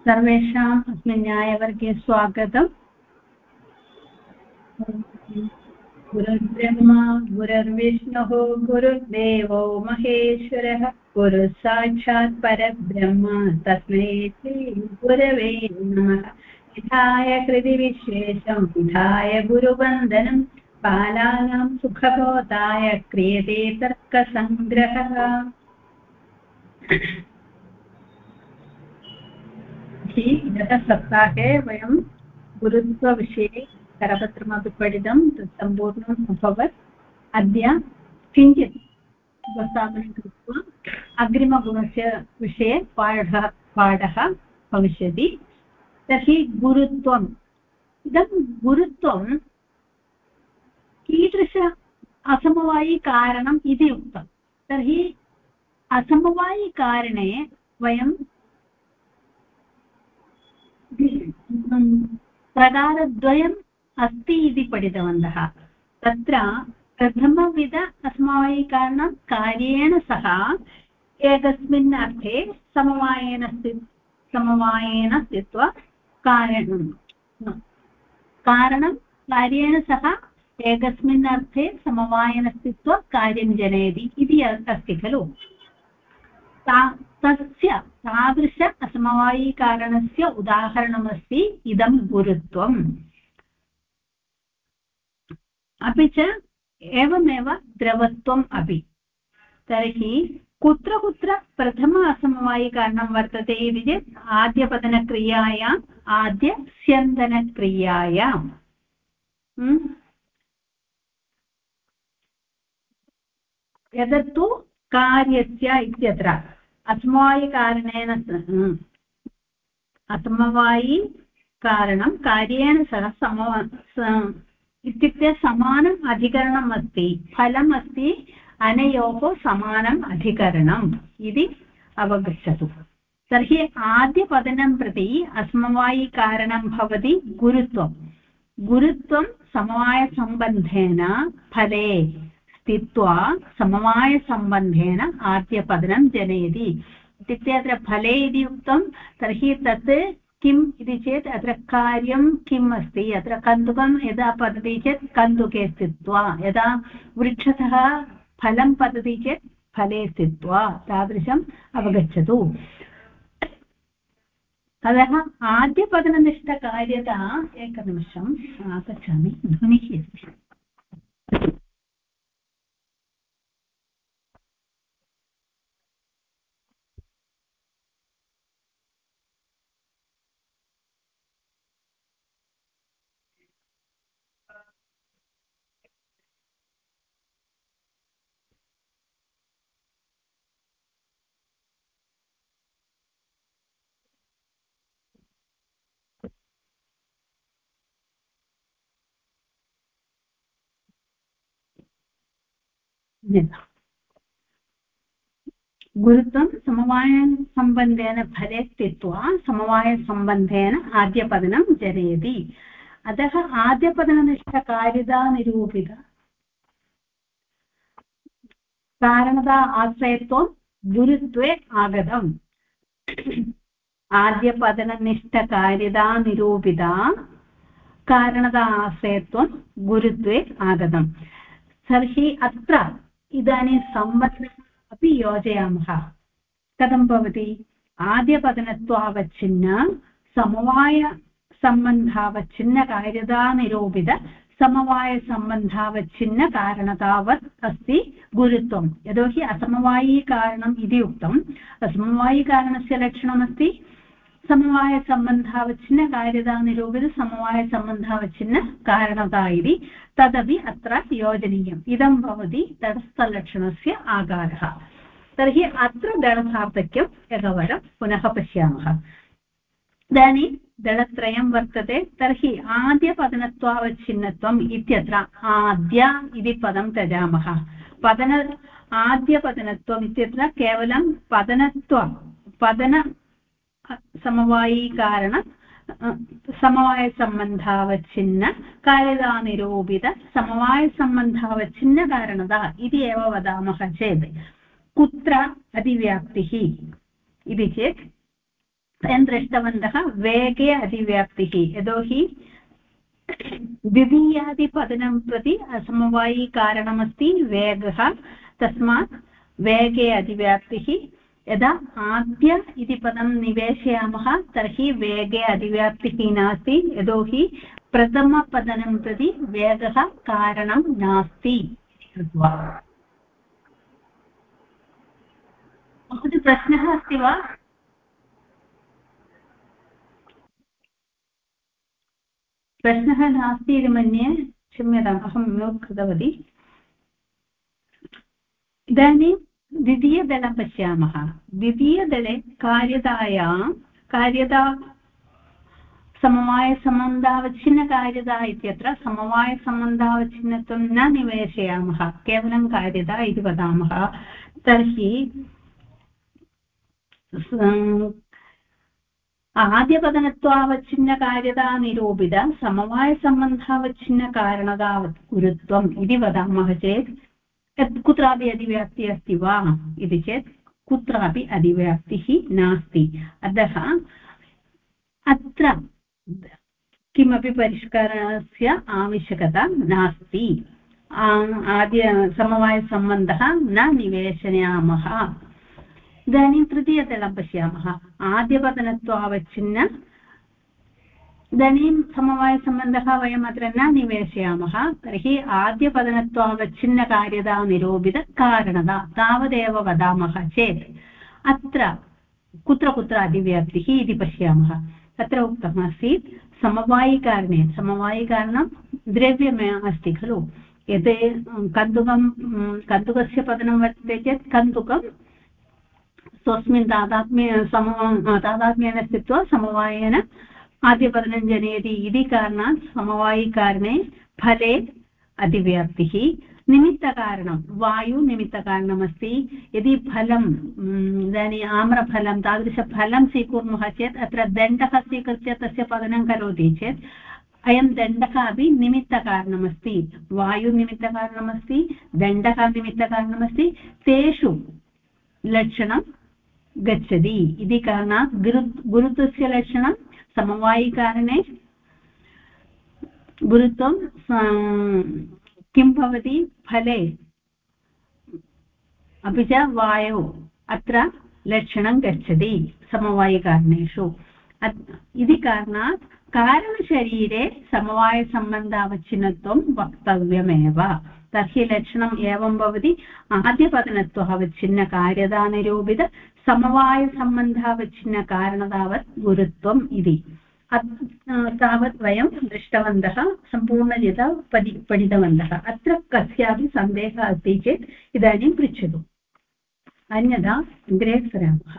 सर्वेषाम् अस्मिन् न्यायवर्गे स्वागतम्। गुरुर्ब्रह्मा गुरुर्विष्णुः गुरुर्देवो महेश्वरः गुरुः साक्षात् परब्रह्म तस्मै श्री गुरवे नमः। विधाय कृति विशेषं विधाय गुरुवन्दनं बालानां सुखबोधाय क्रियते तर्कसङ्ग्रहः। गतसप्ताहे वयं गुरुत्वविषये करपत्रमपि पठितं तत् सम्पूर्णम् अभवत्। अद्य किञ्चित् उपस्थापनं कृत्वा अग्रिमगुणस्य विषये पाठः भविष्यति। तर्हि गुरुत्वम्, इदं गुरुत्वं कीदृश असमवायिकारणम् इति उक्तं। तर्हि असमवायिकारणे वयं प्रकारद्वयम् अस्ति इति पठितवन्तः। तत्र प्रथमविध असमवायिकारणं कार्येण सह एकस्मिन् अर्थे समवायेन स्थित्वा कारणं कार्येण सह एकस्मिन् अर्थे समवायेन स्थित्वा कार्यं जनयति इति अस्ति खलु। तस्य तादृश असमवायिकारणस्य उदाहरणमस्ति इदं गुरुत्वम्। अपि च एवमेव द्रवत्वम् अपि। तर्हि कुत्र कुत्र प्रथम असमवायिकारणं वर्तते इति चेत् आद्यपतनक्रियायाम् आद्यस्यन्दनक्रियायाम्। यदतु कार्यस्य इत्यत्र असमवायिकारणेन असमवायिकारणं कार्येण सह इत्युक्ते समानम् अधिकरणम् अस्ति, फलम् अस्ति, अनयोः समानम् अधिकरणम् इति अवगच्छतु। तर्हि आद्यपदनं प्रति असमवायिकारणं भवति गुरुत्वं। गुरुत्वं समवायसम्बन्धेन फले स्थित्वा समवायसम्बन्धेन आद्यपदनं जनयति। इत्युक्ते अत्र फले इति उक्तं, तर्हि तत् किम् इति चेत् अत्र कार्यं किम् अस्ति। अत्र कन्दुकं यदा पतति चेत् कन्दुके स्थित्वा, यदा वृक्षतः फलं पतति चेत् फले स्थित्वा, तादृशम् अवगच्छतु। अतः आद्यपदननिष्ठकार्यता एकनिमिषम् आगच्छामि, ध्वनिः अस्ति। गुरुत्वं समवायसम्बन्धेन फले स्थित्वा समवायसम्बन्धेन आद्यपदनं जनयति। अतः आद्यपदननिष्ठकार्यता निरूपित कारणता आश्रयत्वं गुरुत्वे आगतम्। आद्यपदननिष्ठकार्यता निरूपिता कारणता आश्रयत्वं गुरुत्वे आगतम्। तर्हि अत्र इदानीं सम्बन्धः अपि योजयामः। कथं भवति? आद्यपदनत्वावच्छिन्न समवायसम्बन्धावच्छिन्नकार्यता निरूपित समवायसम्बन्धावच्छिन्न कारणतावत् अस्ति गुरुत्वं। यतोहि असमवायिकारणम् इति उक्तम्। असमवायिकारणस्य लक्षणमस्ति समवायसम्बन्धावच्छिन्न कार्यता निरूपित समवायसम्बन्धावच्छिन्न कारणता इति। तदपि अत्र योजनीयम्। इदं भवति तटस्थलक्षणस्य आकारः। तर्हि अत्र दलसार्थक्यम् एकवारं पुनः पश्यामः। इदानीं दलत्रयं वर्तते। तर्हि आद्यपदनत्वावच्छिन्नत्वम् इत्यत्र आद्य इति पदं त्यजामः। आद्यपदनत्वम् इत्यत्र केवलं पदन समवायीकारण समवायसम्बन्धावच्छिन्न कार्यतानिरूपित समवायसम्बन्धावच्छिन्न कारणता इति एव वदामः चेत् कुत्र अतिव्याप्तिः इति चेत् वयं दृष्टवन्तः वेगे अधिव्याप्तिः यतोहि द्वितीयादिपदनं प्रति समवायिकारणमस्ति वेगः तस्मात् वेगे अधिव्याप्तिः यदा आद्य इति पदं निवेशयामः तर्हि वेगे अधिव्याप्तिः नास्ति यतोहि प्रथमपदनं प्रति वेगः कारणं नास्ति इति कृत्वा महोदय प्रश्नः अस्ति वा प्रश्नः नास्ति इति मन्ये क्षम्यताम् अहं म्यूट् कृतवती इदानीं द्वितीयदलं पश्यामः द्वितीयदले कार्यता समवायसम्बन्धावच्छिन्नकार्यता इत्यत्र समवायसम्बन्धावच्छिन्नत्वं न निवेशयामः केवलं कार्यता इति वदामः तर्हि आद्यपदनत्वावच्छिन्नकार्यता निरूपित समवायसम्बन्धावच्छिन्नकारणता गुरुत्वम् इति वदामः चेत् तत् कुत्रापि अधिव्याप्तिः अस्ति वा इति चेत् कुत्रापि अधिव्याप्तिः नास्ति अतः अत्र किमपि परिष्कारस्य आवश्यकता नास्ति आद्य समवायसम्बन्धः न निवेशयामः इदानीं तृतीयदलं पश्यामः आद्यपदनत्वावच्छिन्न इदानीं समवायसम्बन्धः वयम् अत्र न निवेशयामः तर्हि आद्यपदनत्वावच्छिन्नकार्यता निरूपितकारणता तावदेव वदामः चेत् अत्र कुत्र कुत्र अधिव्याप्तिः इति पश्यामः तत्र उक्तमासीत् समवायिकारणे समवायिकारणं द्रव्यमयम् अस्ति खलु यत् कन्दुकस्य पतनं वर्तते चेत् कन्दुकं स्वस्मिन् तादात्म्येन स्थित्वा समवायेन आद्यपदनं जनयति इति कारणात् समवायिकारणे फले अधिव्याप्तिः निमित्तकारणं वायुनिमित्तकारणमस्ति यदि फलम् इदानीम् आम्रफलं तादृशफलं स्वीकुर्मः चेत् अत्र दण्डः स्वीकृत्य तस्य पतनं करोति चेत् अयं दण्डः अपि निमित्तकारणमस्ति वायुनिमित्तकारणमस्ति दण्डः निमित्तकारणमस्ति तेषु लक्षणं गच्छति इति कारणात् गुरुत्वस्य लक्षणं समवायिकारणे गुरुत्वं किं भवति फले अपि च वायौ अत्र लक्षणं गच्छति समवायिकारणेषु इति कारणात् कारणशरीरे समवायसम्बन्धावच्छिन्नत्वं वक्तव्यमेव तर्हि लक्षणम् एवं भवति आद्यपदनत्वावच्छिन्नकार्यतानिरूपित समवायसम्बन्धावच्छिन्नकारणतावत् गुरुत्वम् इति तावत् वयं दृष्टवन्तः सम्पूर्णतया पठितवन्तः अत्र कस्यापि सन्देहः अस्ति चेत् इदानीं पृच्छतु अन्यथा अग्रे सरामः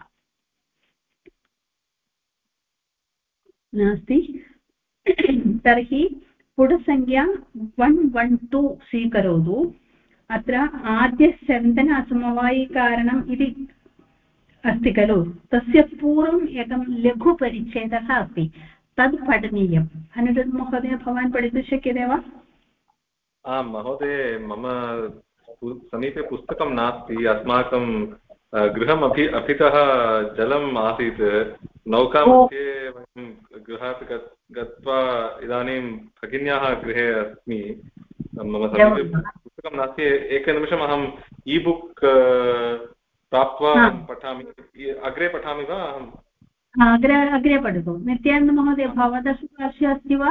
नास्ति तर्हि पुटसंख्या 112 स्वीकरोतु अत्र आद्यस्यन्तन असमवायिकारणम् इति अस्ति खलु तस्य पूर्वम् एकं लघुपरिच्छेदः अस्ति तद् पठनीयम् अनिरुद्ध महोदय भवान् पठितुं शक्यते वा आं महोदय मम समीपे पुस्तकं नास्ति अस्माकं गृहम् अभितः जलम् आसीत् नौकामध्ये वयं गृहात् गत्वा इदानीं भगिन्याः गृहे अस्मि मम समीपे पुस्तकं नास्ति एकनिमिषम् अहम् ई बुक् प्राप्त्वा पठामि अग्रे पठामि वा अग्रे पठतु नित्यानन्द महोदय भवतः पार्श्वे अस्ति वा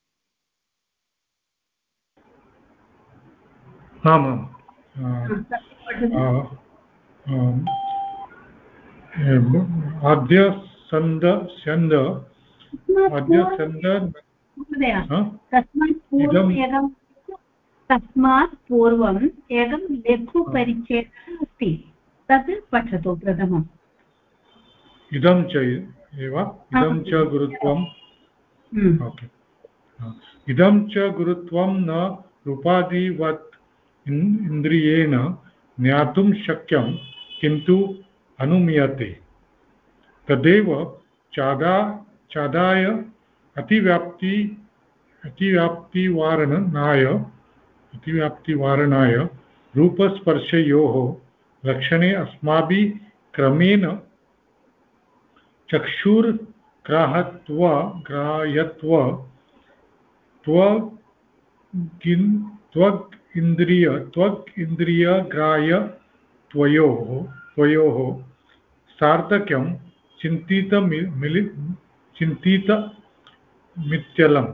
आमाम् तस्मात् पूर्वम् एकं लघुपरिच्छेदः अस्ति तत् पठतु प्रथमम् इदं च एव इदं च गुरुत्वम् इदं च गुरुत्वं न रूपादिवत् इन्द्रियेण ज्ञातुं शक्यं किन्तु अनुमीयते तदेव चादाय अतिव्याप्तिवारणाय रूपस्पर्शयोः लक्षणे अस्माभिः क्रमेण चक्षुर्ग्राहत्व ग्राह्यत्व त्वग् इन्द्रियग्राह्य त्वयोः सार्थक्यं चिन्तितमित्यलं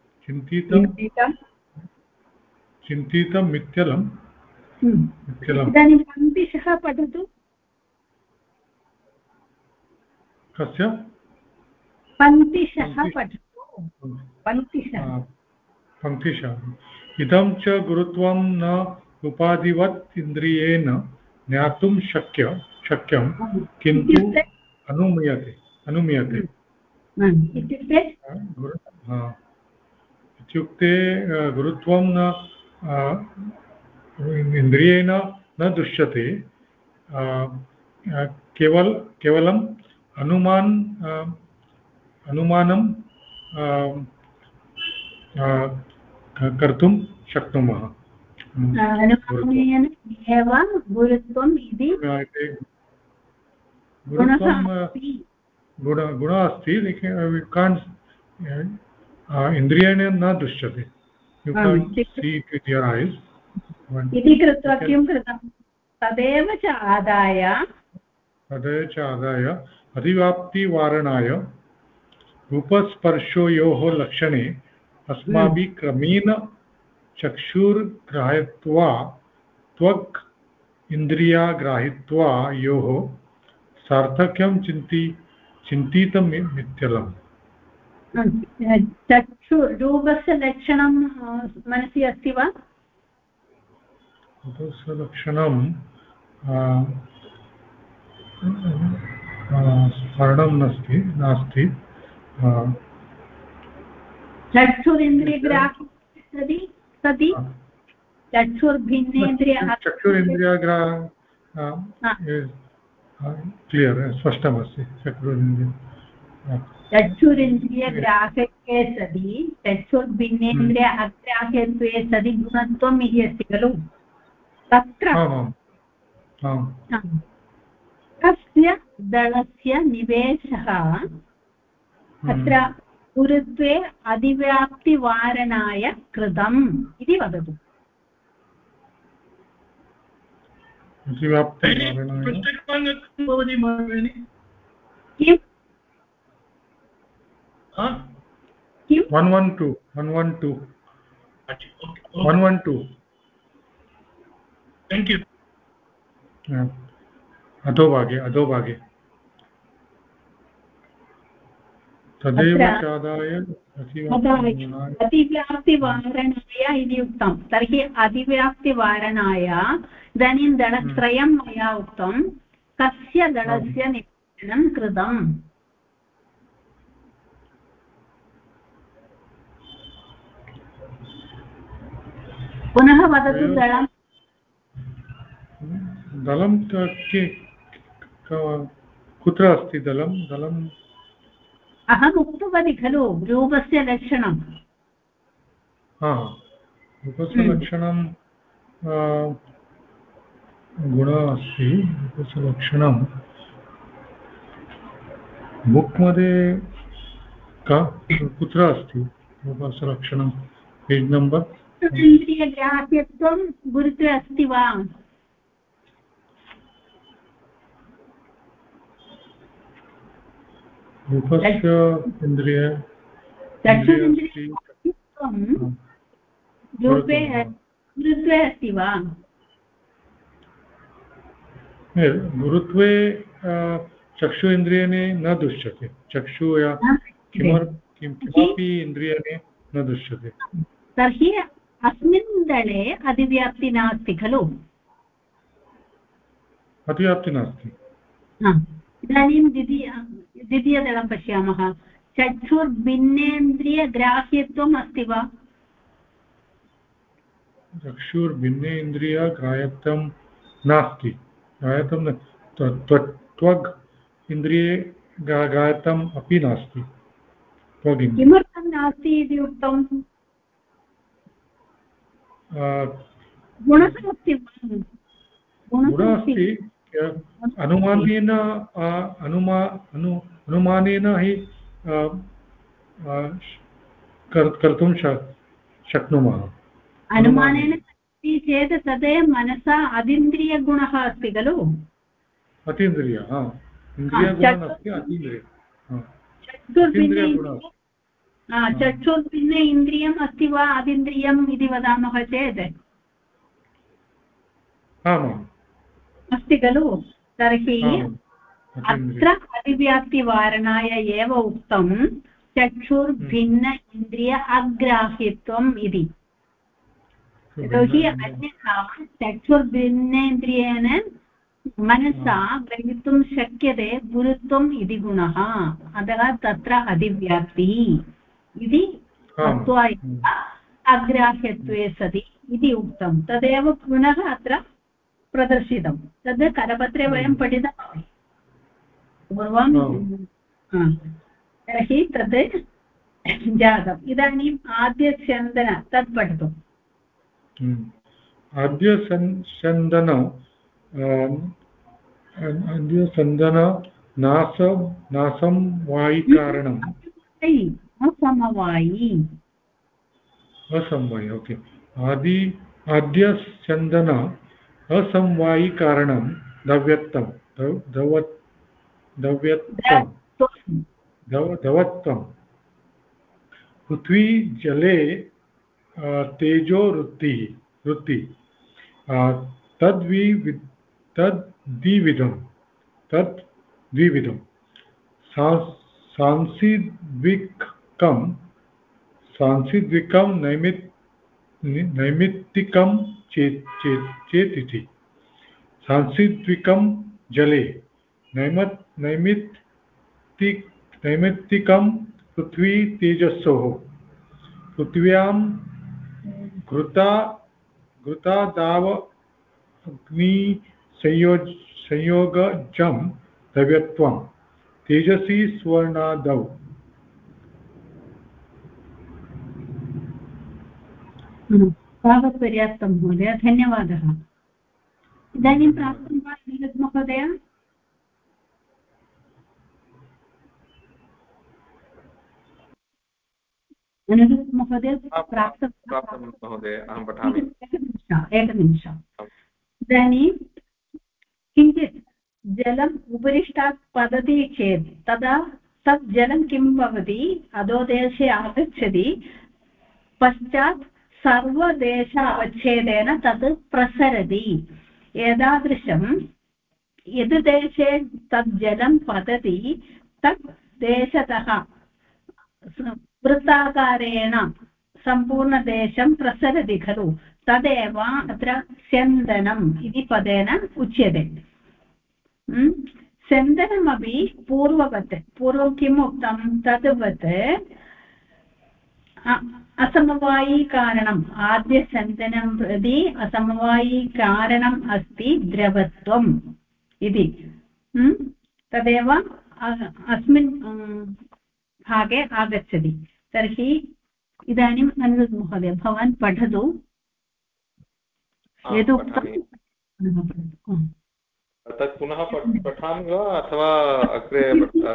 इदानीं पङ्क्तिशः पठतु कस्य पङ्क्तिशः पठतु पङ्क्तिशः इदं च गुरुत्वं न उपाधिवत् इन्द्रियेण ज्ञातुं शक्यं किन्तु अनुमीयते इत्युक्ते गुरुत्वं न इन्द्रियेण न दृश्यते केवलम् अनुमानं कर्तुं शक्नुमः अनुमानेन एव गुरुत्वम् इति गुणः अस्ति इन्द्रियेण न दृश्यते इति कृत्वा किं कृतं तदेव च आदाय अधिव्याप्तिवारणाय रूपस्पर्शयोः लक्षणे अस्माभिः क्रमेण चक्षुर्ग्राह्यत्वा त्वक् इन्द्रियग्राह्यत्वयोः सार्थक्यं चिन्तितमित्यलम् चक्षुरूपस्य लक्षणं मनसि अस्ति वा रूपस्य लक्षणं स्मरणं नास्ति चक्षुरिन्द्रियग्राह्य सति क्लियर् स्पष्टमस्ति चक्षुरिन्द्रियग्राहके सति चक्षुर्भिन्नेन्द्रिय अग्राह्यत्वे सति गुणत्वम् इति अस्ति खलु तत्र कस्य दलस्य निवेशः अत्र गुरुत्वे अधिव्याप्तिवारणाय कृतम् इति वदतु किम् 112 Thank you. अधोभागे तदेव चादाय अतिव्याप्तिवारणाय इति उक्तं तर्हि अतिव्याप्तिवारणाय इदानीं दलत्रयं मया उक्तं कस्य दलस्य निवेशनं कृतम् पुनः वदतु दलं कुत्र अस्ति दलम् अहम् उक्तवती खलु रूपस्य लक्षणं रूपस्य लक्षणं गुणः अस्ति रूपस्य लक्षणं बुक् मध्ये कुत्र अस्ति रूपस्य लक्षणं पेज् नम्बर् इन्द्रियग्राह्यत्वं गुरुत्वे अस्ति वा रूपस्य रूपे गुरुत्वे अस्ति वा गुरुत्वे चक्षु इन्द्रियेण न दृश्यते चक्षुया किमपि इन्द्रियेण न दृश्यते तर्हि अस्मिन् दले अधिव्याप्ति नास्ति खलु अधिव्याप्ति नास्ति इदानीं द्वितीयदलं पश्यामः चक्षुर्भिन्नेन्द्रियग्राह्यत्वम् अस्ति वा चक्षुर्भिन्नेन्द्रियग्राह्यत्वं नास्ति त्वग् इन्द्रिये ग्राह्यत्वम् अपि नास्ति किमर्थं नास्ति इति उक्तं गुणः अस्ति गुणः अस्ति अनुमानेन अनुमानेन हि कर्तुं शक्नुमः। अनुमानेन अस्ति चेत् तदेव मनसा अतीन्द्रियगुणः अस्ति खलु। अतीन्द्रिय इन्द्रियगुणः नास्ति, अतीन्द्रिय चक्षुर्भिन्न इन्द्रियम् अस्ति वा अतीन्द्रियम् इति वदामः चेत् आमाम् अस्ति खलु। तर्हि अत्र अतिव्याप्तिवारणाय एव उक्तं चक्षुर्भिन्न इन्द्रिय अग्राह्यत्वम् इति। यतोहि अन्यथा चक्षुर्भिन्नेन्द्रियेण मनसा ग्रहीतुं शक्यते गुरुत्वम् इति गुणः, अतः तत्र अतिव्याप्तिः इति कृत्वा अग्राह्यत्वे सति इति उक्तं। तदेव पुनः अत्र प्रदर्शितं। तद् करपत्रे वयं पठितवन्तः पूर्वं। तर्हि तद् जातम्। इदानीम् आद्यस्यन्दन तत् पठतु। आद्यसन्दन नासमवायिकारणम् असमवायि। ओके। आद्यस्यन्दन असमवायिकारणं द्रवत्वं पृथ्वी जले तेजो वृत्ति तद्विधं सांसिद्विकं नैमित्तिकं चेतिति। सांसिद्विकं जले नैमित्तिकं पृथ्वी तेजसोः पृथिव्यां घृतादाव अग्निसंयोगजं द्रव्यत्वं तेजसी स्वर्णादौ। तावत् पर्याप्तं महोदय, धन्यवादः। इदानीं प्राप्तं वा महोदय? अनिरुद्ध महोदय प्राप्तं महोदय? अहं पठामि। एकनिमिषम्। इदानीं किञ्चित् जलम् उपरिष्टात् पतति चेत् तदा तत् जलं किं भवति? अधोदेशे आगच्छति, पश्चात् सर्वदेश अवच्छेदेन तत् प्रसरति। एतादृशं यद् देशे तत् जलं पतति तत् देशतः वृत्ताकारेण सम्पूर्णदेशं प्रसरति खलु, तदेव अत्र स्यन्दनम् इति पदेन उच्यते। स्यन्दनमपि पूर्वं किम् उक्तं तद्वत् असमवायिकारणम् आद्यस्यन्दनं प्रति असमवायिकारणम् अस्ति द्रवत्वम् इति। तदेव अस्मिन् भागे आगच्छति। तर्हि इदानीम् अनिरुद्ध महोदय भवान् पठतु। तत् पुनः पठामि वा अथवा अग्रे?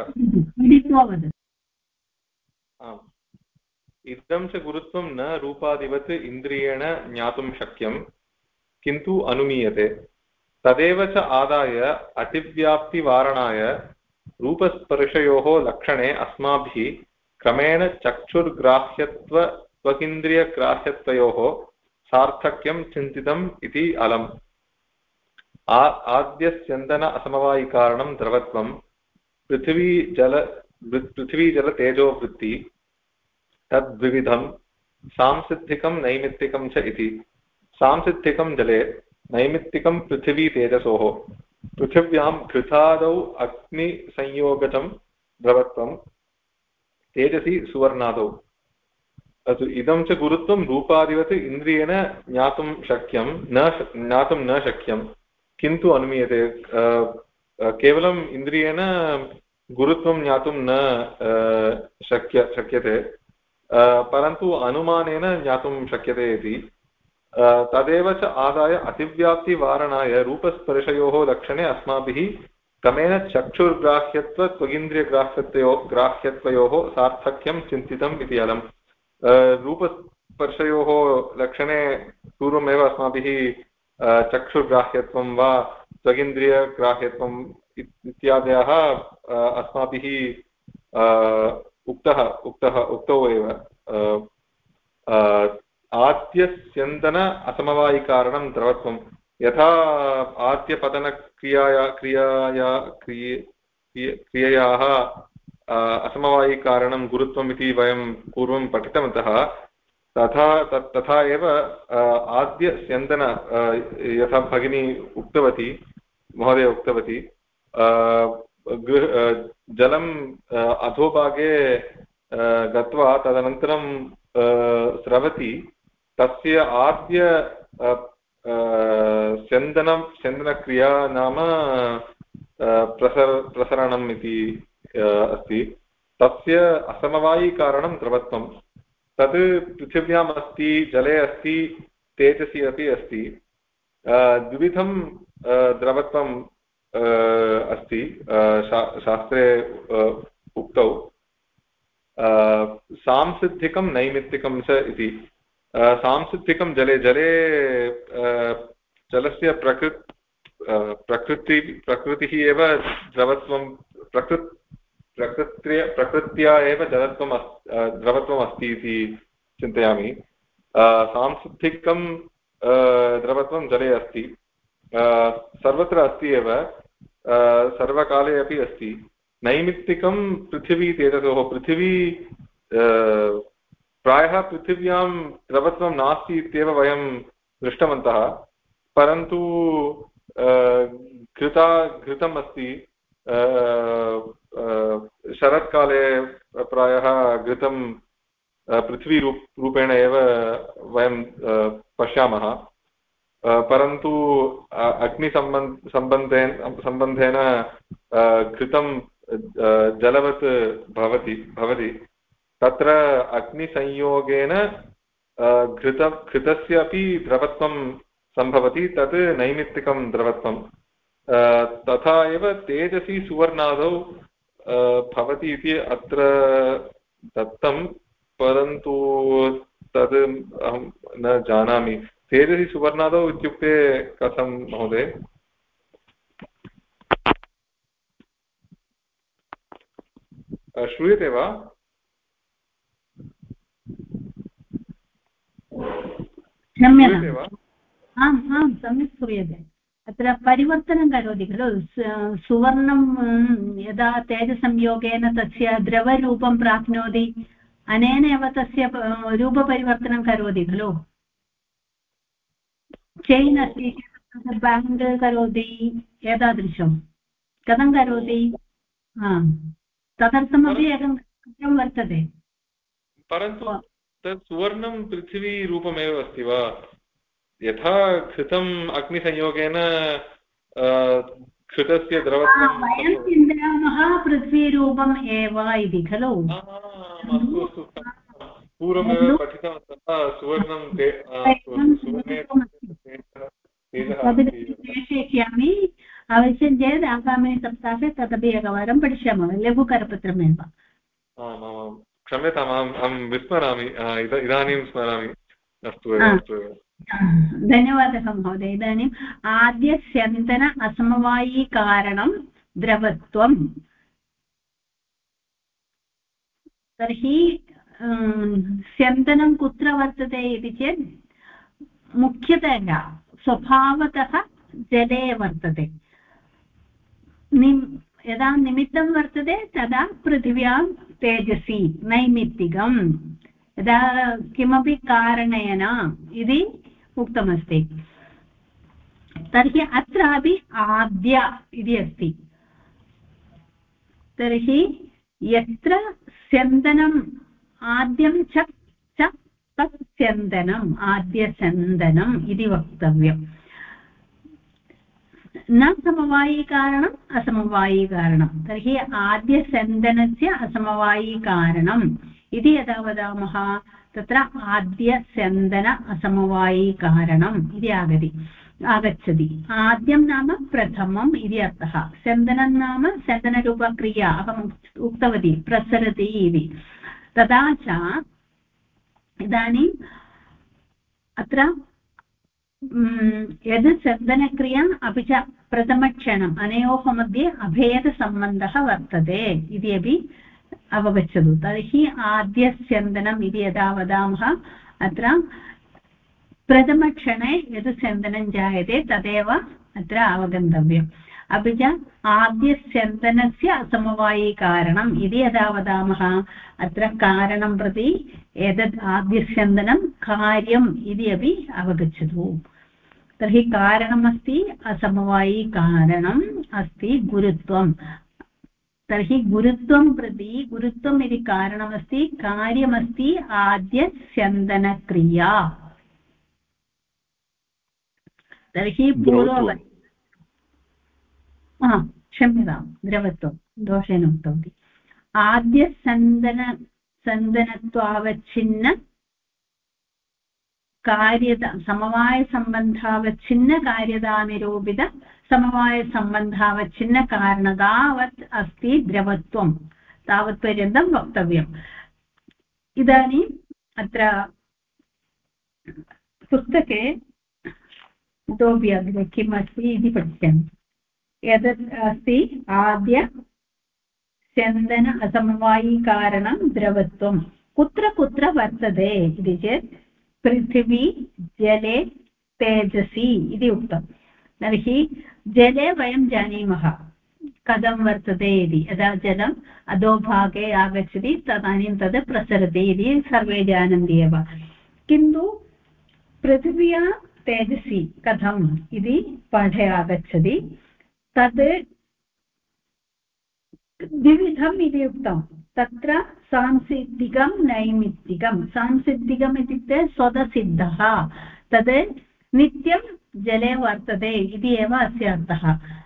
इदं च गुरुत्वं न रूपादिवत् इन्द्रियेण ज्ञातुं शक्यं किन्तु अनुमीयते। तदेव च आदाय अतिव्याप्तिवारणाय रूपस्पर्शयोः लक्षणे अस्माभिः क्रमेण चक्षुर्ग्राह्यत्वगिन्द्रियग्राह्यत्वयोः सार्थक्यं चिन्तितम् इति अलम्। आद्यस्यन्दन असमवायिकारणं द्रवत्वं पृथिवीजलतेजोवृत्ति तद्विविधं सांसिद्धिकं नैमित्तिकं च इति। सांसिद्धिकं जले नैमित्तिकं पृथिवी तेजसोः पृथिव्यां घृतादौ अग्निसंयोगजं द्रवत्वं तेजसी सुवर्णादौ। इदं च गुरुत्वं रूपादिवत् इन्द्रियेण ज्ञातुं न शक्यं किन्तु अनुमीयते। केवलम् इन्द्रियेण गुरुत्वं ज्ञातुं न शक्यते, परन्तु अनुमानेन ज्ञातुं शक्यते इति। तदेव च आदाय अतिव्याप्तिवारणाय रूपस्पर्शयोः लक्षणे अस्माभिः क्रमेण चक्षुर्ग्राह्यत्व त्वगिन्द्रियग्राह्यत्वयोः सार्थक्यं चिन्तितम् इति अलम्। रूपस्पर्शयोः लक्षणे पूर्वमेव अस्माभिः चक्षुर्ग्राह्यत्वं वा त्वगिन्द्रियग्राह्यत्वम् इत्यादयः अस्माभिः उक्तौ एव। आद्यस्यन्दन असमवायिकारणं द्रवत्वं यथा क्रिययाः असमवायिकारणं गुरुत्वम् इति वयं पूर्वं पठितवन्तः, तथा एव आद्यस्यन्दन यथा भगिनी उक्तवती, महोदय उक्तवती, जलम् अधोभागे गत्वा तदनन्तरं स्रवति, तस्य आद्य स्यन्दनक्रिया नाम प्रसरणम् इति अस्ति। तस्य असमवायिकारणं द्रवत्वं तत् पृथिव्याम् अस्ति, जले अस्ति, तेजसि अपि अस्ति। द्विविधं द्रवत्वं अस्ति शास्त्रे उक्तौ, सांसिद्धिकं नैमित्तिकं च इति। सांसिद्धिकं जले जलस्य प्रकृतिः एव द्रवत्वं प्रकृत्या एव द्रवत्वम् अस्ति इति चिन्तयामि। सांसिद्धिकं द्रवत्वं जले अस्ति, सर्वत्र अस्ति एव, सर्वकाले अपि अस्ति। नैमित्तिकं पृथिवी तेजसोः, पृथिवी प्रायः पृथिव्यां द्रवत्वं नास्ति इत्येव वयं दृष्टवन्तः, परन्तु घृतम् अस्ति। शरत्काले प्रायः घृतं पृथ्वीरूपेण एव वयं पश्यामः, परन्तु अग्निसम्बन्धेन घृतं जलवत् भवति। तत्र अग्निसंयोगेन घृतस्य अपि द्रवत्वं सम्भवति, तत् नैमित्तिकं द्रवत्वं। तथा एव तेजसि सुवर्णादौ भवति इति अत्र दत्तं, परन्तु तद् अहं न जानामि। तेजसि सुवर्णादौ इत्युक्ते कथं महोदय? श्रूयते वा? क्षम्यताम्, आम् आम् सम्यक् श्रूयते। अत्र परिवर्तनं करोति खलु, सुवर्णं यदा तेजसंयोगेन तस्य द्रवरूपं प्राप्नोति, अनेन एव तस्य रूपपरिवर्तनं करोति खलु। चैन् अस्ति चेत् बेङ्ग् करोति, एतादृशं कथं करोति? तदर्थमपि एकं सूत्रं वर्तते। परन्तु तत् सुवर्णं पृथिवीरूपमेव अस्ति वा? यथा घृतम् अग्निसंयोगेन घृतस्य द्रवत्वं वयं चिन्तयामः पृथ्वीरूपम् एव इति खलु। अस्तु, पूर्वमेव पठितवन्तः सुवर्णं प्रेषयिष्यामि अवश्यं चेत् आगामिनि सप्ताहे तदपि एकवारं पठिष्यामः, लघुकरपत्रमेव। आमां क्षम्यताम्, अहं विस्मरामि, इदानीं स्मरामि। अस्तु धन्यवादः महोदय। इदानीम् आद्यस्यन्तन असमवायिकारणं द्रवत्वं। तर्हि स्यन्तनं कुत्र वर्तते इति चेत् मुख्यतया स्वभावतः जले वर्तते। यदा निमित्तं वर्तते तदा पृथिव्यां तेजसि नैमित्तिकं, यदा किमपि कारणेन इति उक्तमस्ति। तर्हि अत्रापि आद्य इति अस्ति। तर्हि यत्र स्यन्दनम् आद्यं च तत् स्यन्दनम् आद्यस्यन्दनम् इति वक्तव्यम्। न समवायिकारणम् असमवायिकारणं। तर्हि आद्यस्यन्दनस्य असमवायिकारणम् इति यदा वदामः तत्र आद्यस्यन्दन असमवायिकारणम् इति आगच्छति आद्यं नाम प्रथमम् इति अर्थः स्यन्दनं नाम स्यन्दनरूपक्रिया अहम् उक्तवती प्रसरति इति तथा च इदानीम् अत्र यद् स्यन्दनक्रिया अपि च प्रथमक्षणम् अनयोः मध्ये अभेदसम्बन्धः वर्तते इति अपि अवगच्छतु तर्हि आद्यस्यन्दनम् इति यदा वदामः अत्र प्रथमक्षणे यद् स्यन्दनं जायते तदेव अत्र अवगन्तव्यम् अपि च आद्यस्यन्दनस्य असमवायिकारणम् इति यदा वदामः अत्र कारणं प्रति एतद् आद्यस्यन्दनं कार्यम् इति अपि अवगच्छतु तर्हि कारणमस्ति असमवायिकारणम् अस्ति गुरुत्वं तर्हि गुरुत्वं प्रति गुरुत्वम् इति कारणमस्ति कार्यमस्ति आद्यस्यन्दनक्रिया तर्हि पूर्ववत् क्षम्यतां द्रवत्वं दोषेण उक्तवती आद्यस्यन्दनत्वावच्छिन्न कार्यता समवायसम्बन्धावच्छिन्न कार्यतानिरूपित समवायसम्बन्धावच्छिन्नकारणतावत् अस्ति द्रवत्वं तावत्पर्यन्तं वक्तव्यम् इदानीम् अत्र पुस्तके इतोपि अग्रे किम् अस्ति इति पश्यामि एतत् अस्ति आद्य स्यन्दन असमवायिकारणं द्रवत्वं कुत्र कुत्र वर्तते इति चेत् पृथिवी जले तेजसि इति उक्तं तर्हि जले वयं जानीमः कथं वर्तते इति यदा जलम् अधोभागे आगच्छति तदानीं तद् प्रसरति इति सर्वे जानन्ति एव किन्तु पृथिव्या तेजसि कथम् इति पाठे आगच्छति तद् द्विविधम् इति उक्तं तत्र सांसिद्धिकं नैमित्तिकं सांसिद्धिकम् इत्युक्ते स्वतसिद्धः तद् नित्यं जले वर्तते इति एव अस्य अर्थः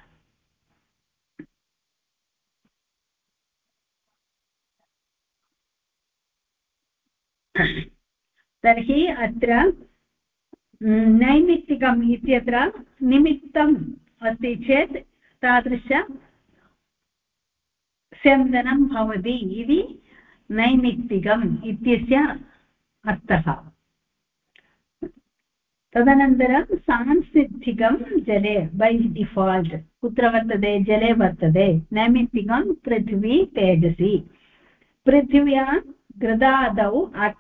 तर्हि अत्र नैमित्तिकम् इत्यत्र निमित्तम् अस्ति चेत् तादृश स्यन्दनं भवति इति नैमित्तिकम् इत्यस्य अर्थः तदनन्तरं सांसिद्धिकं जले बै डिफाल्ट् कुत्र वर्तते जले वर्तते नैमित्तिकं पृथिवी तेजसि पृथिव्या घृतादौ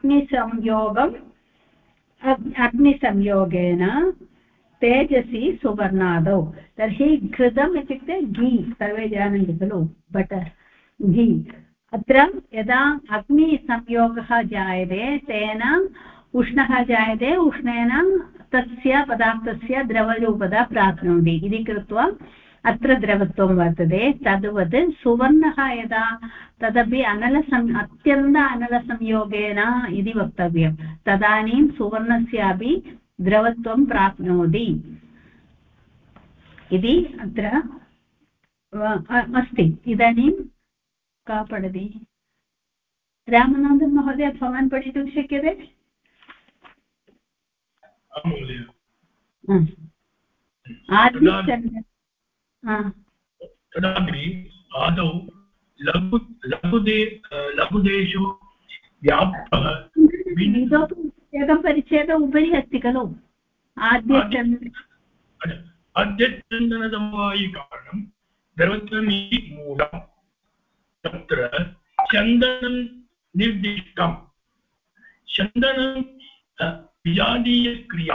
अग्निसंयोगेन तेजसि सुवर्णादौ तर्हि घृतम् इत्युक्ते घी सर्वे जानन्ति खलु बटर् घी अत्र यदा अग्निसंयोगः जायते तेन उष्णः जायते उष्णेन तस्य पदार्थस्य द्रवरूपता प्राप्नोति इति कृत्वा अत्र द्रवत्वं वर्तते तद्वत् सुवर्णः यदा तदपि अत्यन्त अनलसंयोगेन इति वक्तव्यं तदानीं सुवर्णस्यापि द्रवत्वं प्राप्नोति इति अत्र अस्ति इदानीं का पठति रामनाथन् महोदय भवान् पठितुं शक्यते तदाग्रे आदौ लघुदेशो व्याप्तः एकं परिच्छेदः उपरि अस्ति खलु आद्यचन्दनसमवायिकारणं द्रवत्वमिति मूलम् तत्र चन्दनं निर्दिष्टम् चन्दनं विजातीयक्रिया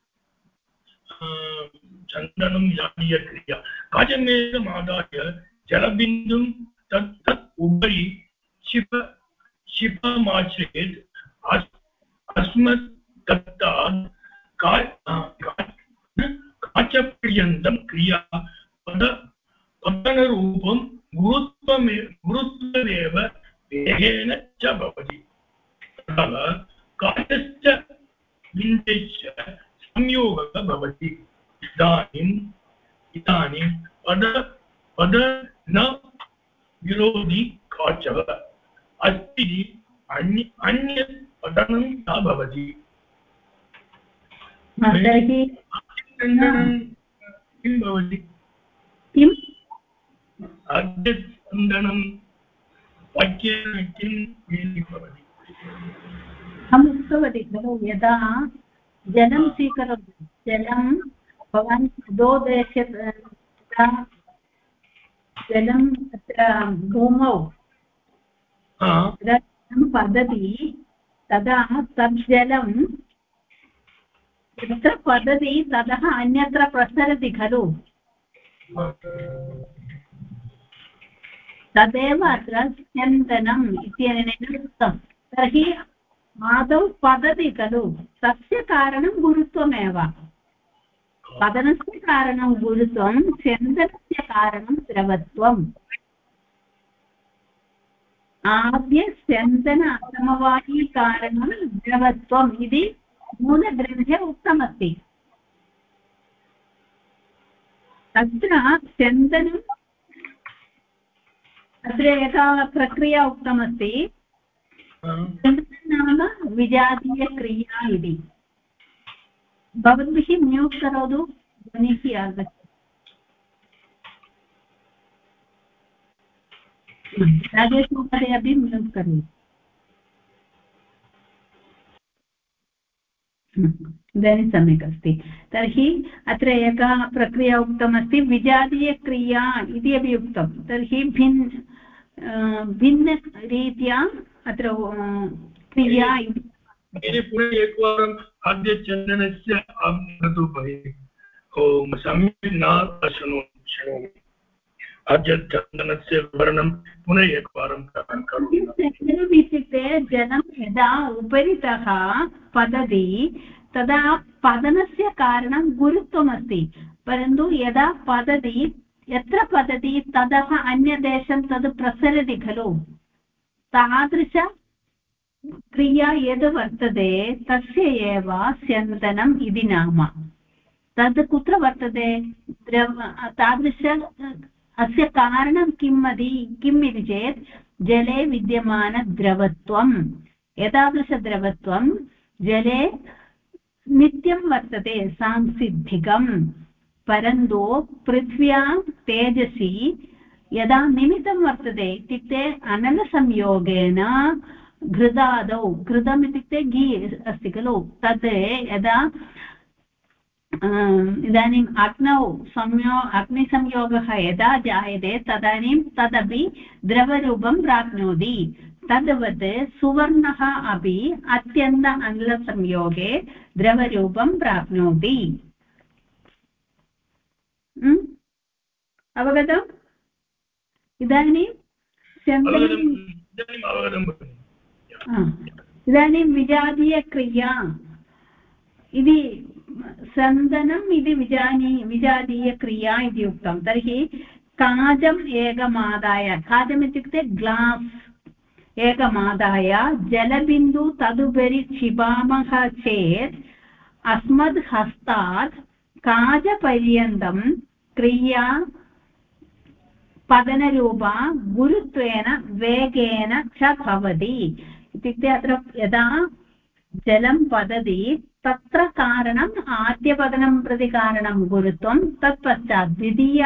चन्दनं विजातीयक्रिया काचमेघमादाय जलबिन्दुं तत् उपरि क्षिपमाश्रयेत् अस्मत् तत्तात् काचपर्यन्तं क्रिया पतनरूपं गुरुत्वमेव वेगेन च भवति ततः काचश्च बिन्दश्च संयोगः भवति इदानीं पद न विरोधी काचः अस्ति अन्यत् पठनं न भवति तर्हि किं भवति किम् अद्यस्पन्दनं वाक्येन किं भवति अहम् उक्तवती खलु यदा जलं स्वीकरोतु जलं भवान् उदोदेश्य जलं तत्र भूमौ यदा जलं पतति तदा तत् जलं यत्र पतति ततः अन्यत्र प्रसरति खलु तदेव अत्र स्यन्दनम् इत्यनेन उक्तं तर्हि आदौ पतति खलु तस्य कारणं गुरुत्वमेव पतनस्य कारणं गुरुत्वं स्यन्दनस्य कारणं द्रवत्वम् आद्य स्यन्दन असमवायिकारणं द्रवत्वम् इति मूलग्रन्थे उक्तमस्ति तत्र स्यन्दनम् अत्र एका प्रक्रिया उक्तमस्ति नाम विजातीयक्रिया इति भवद्भिः म्यूट् करोतु ध्वनिः आगच्छति राजेशमहोदय अपि म्यूट् करोतु इदानीं सम्यक् अस्ति तर्हि अत्र एका प्रक्रिया उक्तमस्ति विजातीयक्रिया इति अपि उक्तं तर्हि भिन्नरीत्या अत्र क्रिया पुनः एकवारम् आद्यचन्दनस्य सम्यक् न शृणोमि आद्यचन्दनस्य विवरणं पुनः एकवारं करोमि इत्युक्ते जलं यदा उपरितः पतति तदा पतनस्य कारणं गुरुत्वमस्ति परन्तु यदा पतति यत्र पतति ततः अन्यदेशं तद् प्रसरति खलु तादृश क्रिया यद् वर्तते तस्य एव स्यन्दनम् इति नाम तद् कुत्र वर्तते तादृश अस्य कारणं किम् इति चेत् जले विद्यमानद्रवत्वं एतादृशद्रवत्वं जले नित्यं वर्तते सांसिद्धिकं परन्तु पृथ्व्यां तेजसि यदा निमित्तं वर्तते इत्युक्ते अनलसंयोगेन घृतादौ घृतम् इत्युक्ते घी अस्ति खलु तद् यदा इदानीम् अग्निसंयोगः यदा जायते तदानीं तदपि द्रवरूपं प्राप्नोति तद्वत् सुवर्णः अपि अत्यन्त अनिलसंयोगे द्रवरूपं प्राप्नोति अवगतम् इदानीं इदानीं विजातीयक्रिया इति स्यन्दनम् इति विजातीयक्रिया इति उक्तं तर्हि काचम् एकमादाय काचम् इत्युक्ते ग्लास् एकमादाय जलबिन्दु तदुपरि क्षिपामः चेत् अस्मद् हस्तात् काचपर्यन्तं क्रिया पतनरूपा गुरुत्वेन वेगेन च भवति इत्युक्ते अत्र यदा जलं पतति तत्र कारणम् आद्यपतनं प्रति कारणं गुरुत्वं तत्पश्चात्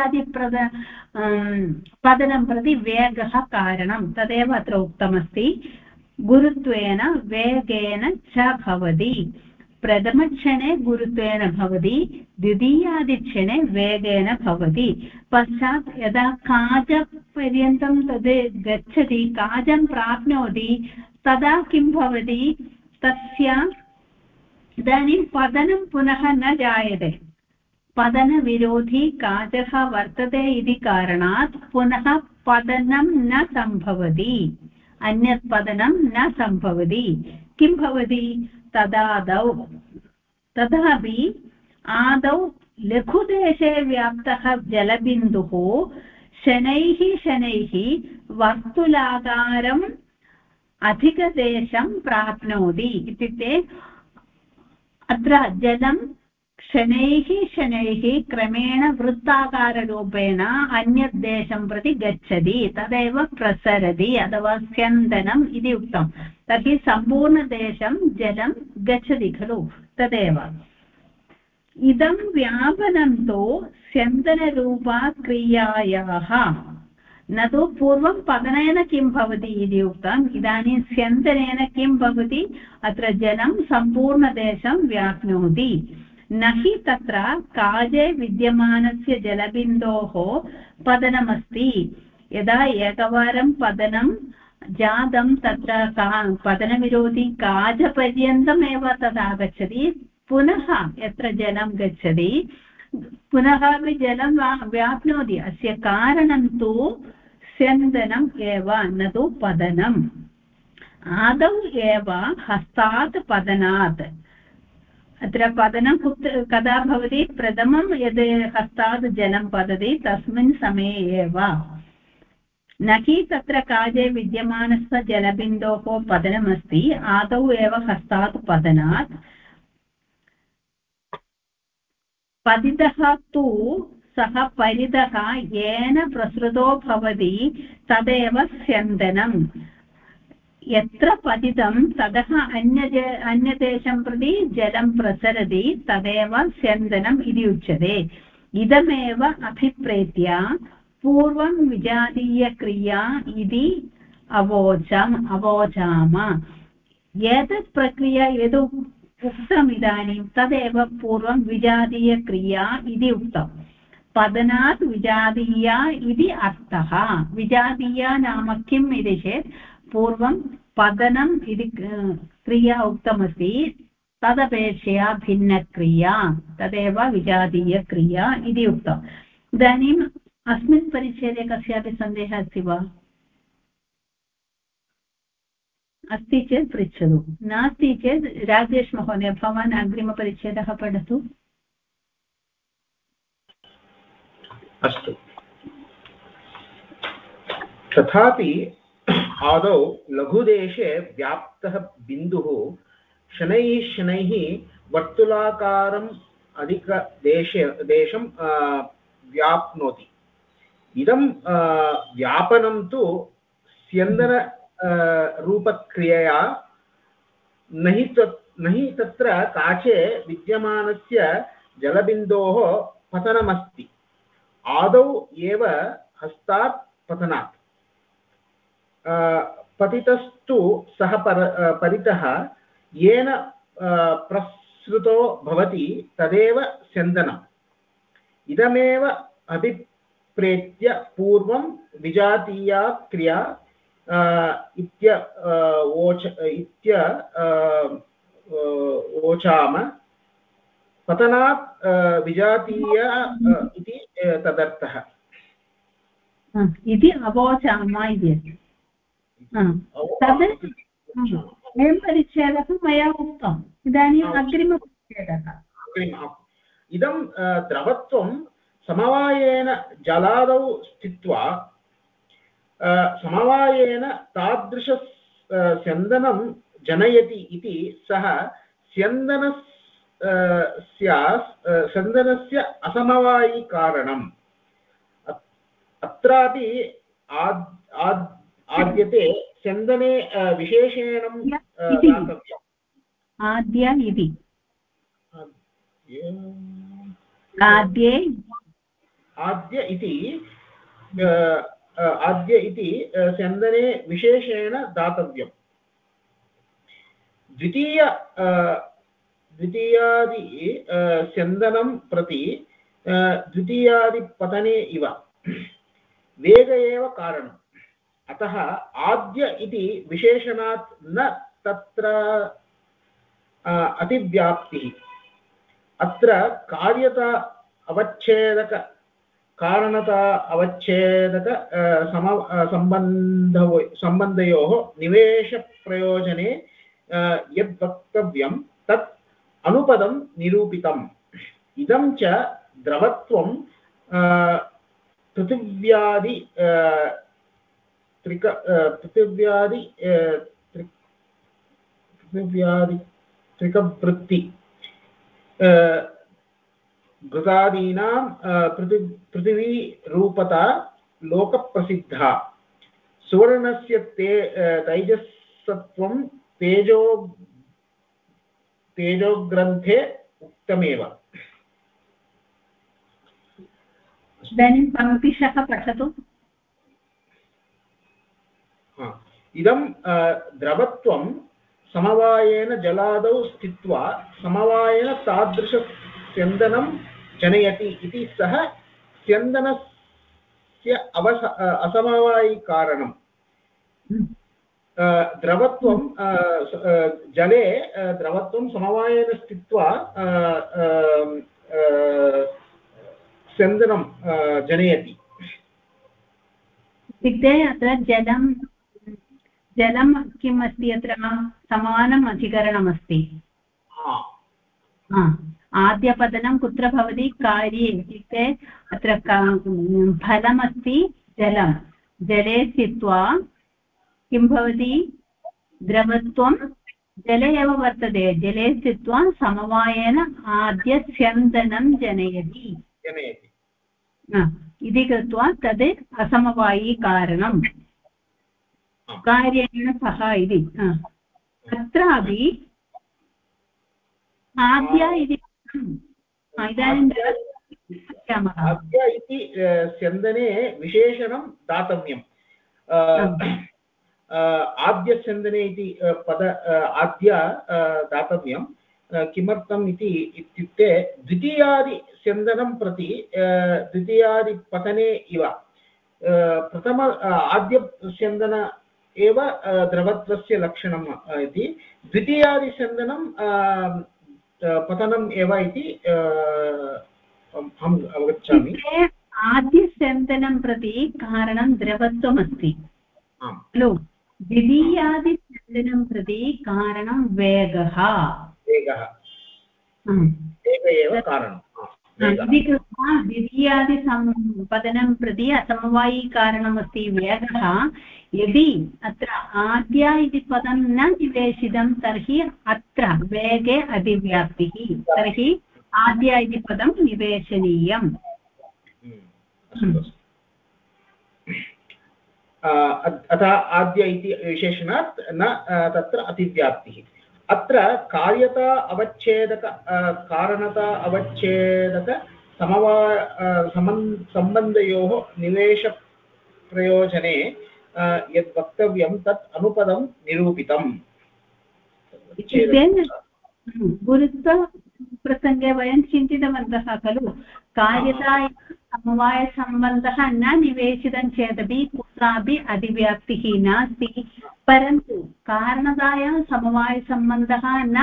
पतनं प्रति वेगः कारणं तदेव अत्र उक्तमस्ति गुरुत्वेन वेगेन च भवति प्रथमक्षणे गुरुत्वेन भवति द्वितीयादिक्षणे वेगेन भवति पश्चात् यदा काचपर्यन्तं तद् गच्छति काचं प्राप्नोति तदा किं भवति तस्य इदानीं पतनं पुनः न जायते पतनविरोधी काचः वर्तते इति कारणात् पुनः पतनं न सम्भवति अन्यत् पतनं न सम्भवति किं भवति तथापि आदौ लघुदेशे व्याप्तः जलबिन्दुः शनैः वर्तुलाकारम् अधिकदेशं प्राप्नोति इत्युक्ते अत्र जलं शनैः क्रमेण वृत्ताकाररूपेण अन्यत् देशं प्रति गच्छति तदेव प्रसरति अथवा स्यन्दनम् इति उक्तं तर्हि सम्पूर्णदेशं जलं गच्छति खलु तदेव इदं व्यापनं तु स्यन्दनरूपा क्रियायाः न तु पूर्वं पतनेन किं भवति इति उक्तम् इदानीं स्यन्दनेन किं भवति अत्र जलं सम्पूर्णदेशं व्याप्नोति न हि तत्र काजे विद्यमानस्य जलबिन्दोः पतनमस्ति यदा एकवारं पतनं जातं तत्र पतनविरोधी काजपर्यन्तमेव तदागच्छति पुनः यत्र जलं गच्छति पुनः अपि जलं व्याप्नोति अस्य कारणं तु स्यन्दनम् एव न तु पतनम् आदौ एव हस्तात् पतनात् अत्र पतनं कदा भवति प्रथमं यद् हस्तात् जलं पतति तस्मिन् समये एव न हि तत्र काजे विद्यमानस्य जलबिन्दोः पतनमस्ति आदौ एव हस्तात् पतनात् पतितः तु सः परितः येन प्रसृतो भवति तदेव स्यन्दनं यत्र पतितं ततः अन्यदेशं प्रति जलं प्रसरति तदेव स्यन्दनम् इति उच्यते इदमेव अभिप्रेत्य पूर्वं विजातीयक्रिया इति अवोचाम एतत् प्रक्रिया यद् उक्तम् इदानीं तदेव पूर्वं विजातीयक्रिया इति उक्तम् पतनात् विजातीया इति अर्थः विजातीया नाम किम् इति चेत् पूर्वं पतनम् इति क्रिया उक्तमस्ति तदपेक्षया भिन्नक्रिया तदेव विजातीयक्रिया इति उक्तम् इदानीम् अस्मिन् परिच्छेदे कस्यापि सन्देहः अस्ति वा अस्ति चेत् पृच्छतु नास्ति चेत् राजेश महोदय भवान् अग्रिमपरिच्छेदः पठतु अस्तु तथापि आदौ लघुदेशे व्याप्तः बिन्दुः शनैः शनैः वर्तुलाकारम् अधिकदेशं व्याप्नोति इदं व्यापनं तु स्यन्दन रूपक्रियया न हि तत्र काचे विद्यमानस्य जलबिन्दोः पतनमस्ति आदौ एव हस्तात् पतनात् पतितस्तु सः परितः येन प्रसृतो भवति तदेव स्यन्दनम् इदमेव अभिप्रेत्य पूर्वं विजातीया क्रिया वोचाम पतनात् विजातीय इति तदर्थः इति अवोचाम इति तद् अयं परिच्छेदः मया उक्तम् इदानीम् अग्रिमपरिच्छेदः इदं द्रवत्वं समवायेन जलादौ स्थित्वा समवायेन तादृश स्यन्दनं जनयति इति सः स्यन्दनस्य असमवायिकारणम् अत्रापि आद्यते स्यन्दने विशेषणं दातव्यम् आद्य इति आद्य इति स्यन्दने विशेषेण दातव्यम् द्वितीयादि स्यन्दनं प्रति द्वितीयादिपतने इव वेग एव कारणम् अतः आद्य इति विशेषणात् न तत्र अतिव्याप्तिः अत्र कार्यता अवच्छेदक कारणता अवच्छेदक सम्बन्धयोः निवेशप्रयोजने यद् वक्तव्यं तत् अनुपदं निरूपितम् इदं च द्रवत्वं पृथिव्यादि त्रिकवृत्ति घृतादीनां पृथिवीरूपता लोकप्रसिद्धा सुवर्णस्य तैजसत्वं तेजो तेजोग्रन्थे उक्तमेव। इदानीं पङ्क्तिशः पठतु। इदं द्रवत्वं समवायेन जलादौ स्थित्वा समवायेन तादृशस्यन्दनं जनयति इति सः स्यन्दनस्य असमवायिकारणम्। द्रवत्वं जले द्रवत्वं समवायेन स्थित्वा स्यन्दनं जनयति। इत्युक्ते अत्र जलं किम् अस्ति, अत्र समानम् अधिकरणमस्ति। आद्यपदनं कुत्र भवति, कार्ये, इत्युक्ते अत्र फलमस्ति जलं, जले स्थित्वा किं भवति, द्रवत्वं जले एव वर्तते, जले स्थित्वा समवायेन आद्यस्यन्दनं जनयति इति कृत्वा तद् असमवायिकारणम् कार्येण सह इति। अत्रापि आद्य इति इदानीं आद्य इति स्यन्दने विशेषणं दातव्यम्। आद्यस्यन्दने इति पद आद्य दातव्यं। किमर्थम् इत्युक्ते द्वितीयादिस्यन्दनं प्रति द्वितीयादिपतने इव प्रथम आद्यस्यन्दन एव द्रवत्वस्य लक्षणम् इति, द्वितीयादिस्यन्दनं पतनम् एव इति अहम् अवगच्छामि। आद्यस्यन्दनं प्रति कारणं द्रवत्वमस्ति खलु, द्वितीयादिस्यन्दनं प्रति कारणं वेगः एव कारणम् इति कृत्वा द्वितीयादिपतनं प्रति असमवायिकारणमस्ति वेगः। यदि अत्र आद्य इति पदं न निवेशितं तर्हि अत्र वेगे अधिव्याप्तिः, तर्हि आद्य इति पदं निवेशनीयम्। अतः आद्य इति विशेषणात् न तत्र अतिव्याप्तिः। अत्र कार्यता अवच्छेदक कारणता अवच्छेदक सम्बन्धयोः निवेशप्रयोजने यद् वक्तव्यं तत् अनुपदं निरूपितम्। गुरुत्वप्रसङ्गे वयं चिन्तितवन्तः खलु, कार्यता समवायसम्बन्धः न निवेशितं चेदपि कुत्रापि अधिव्याप्तिः नास्ति, परन्तु कारणतायां समवायसम्बन्धः न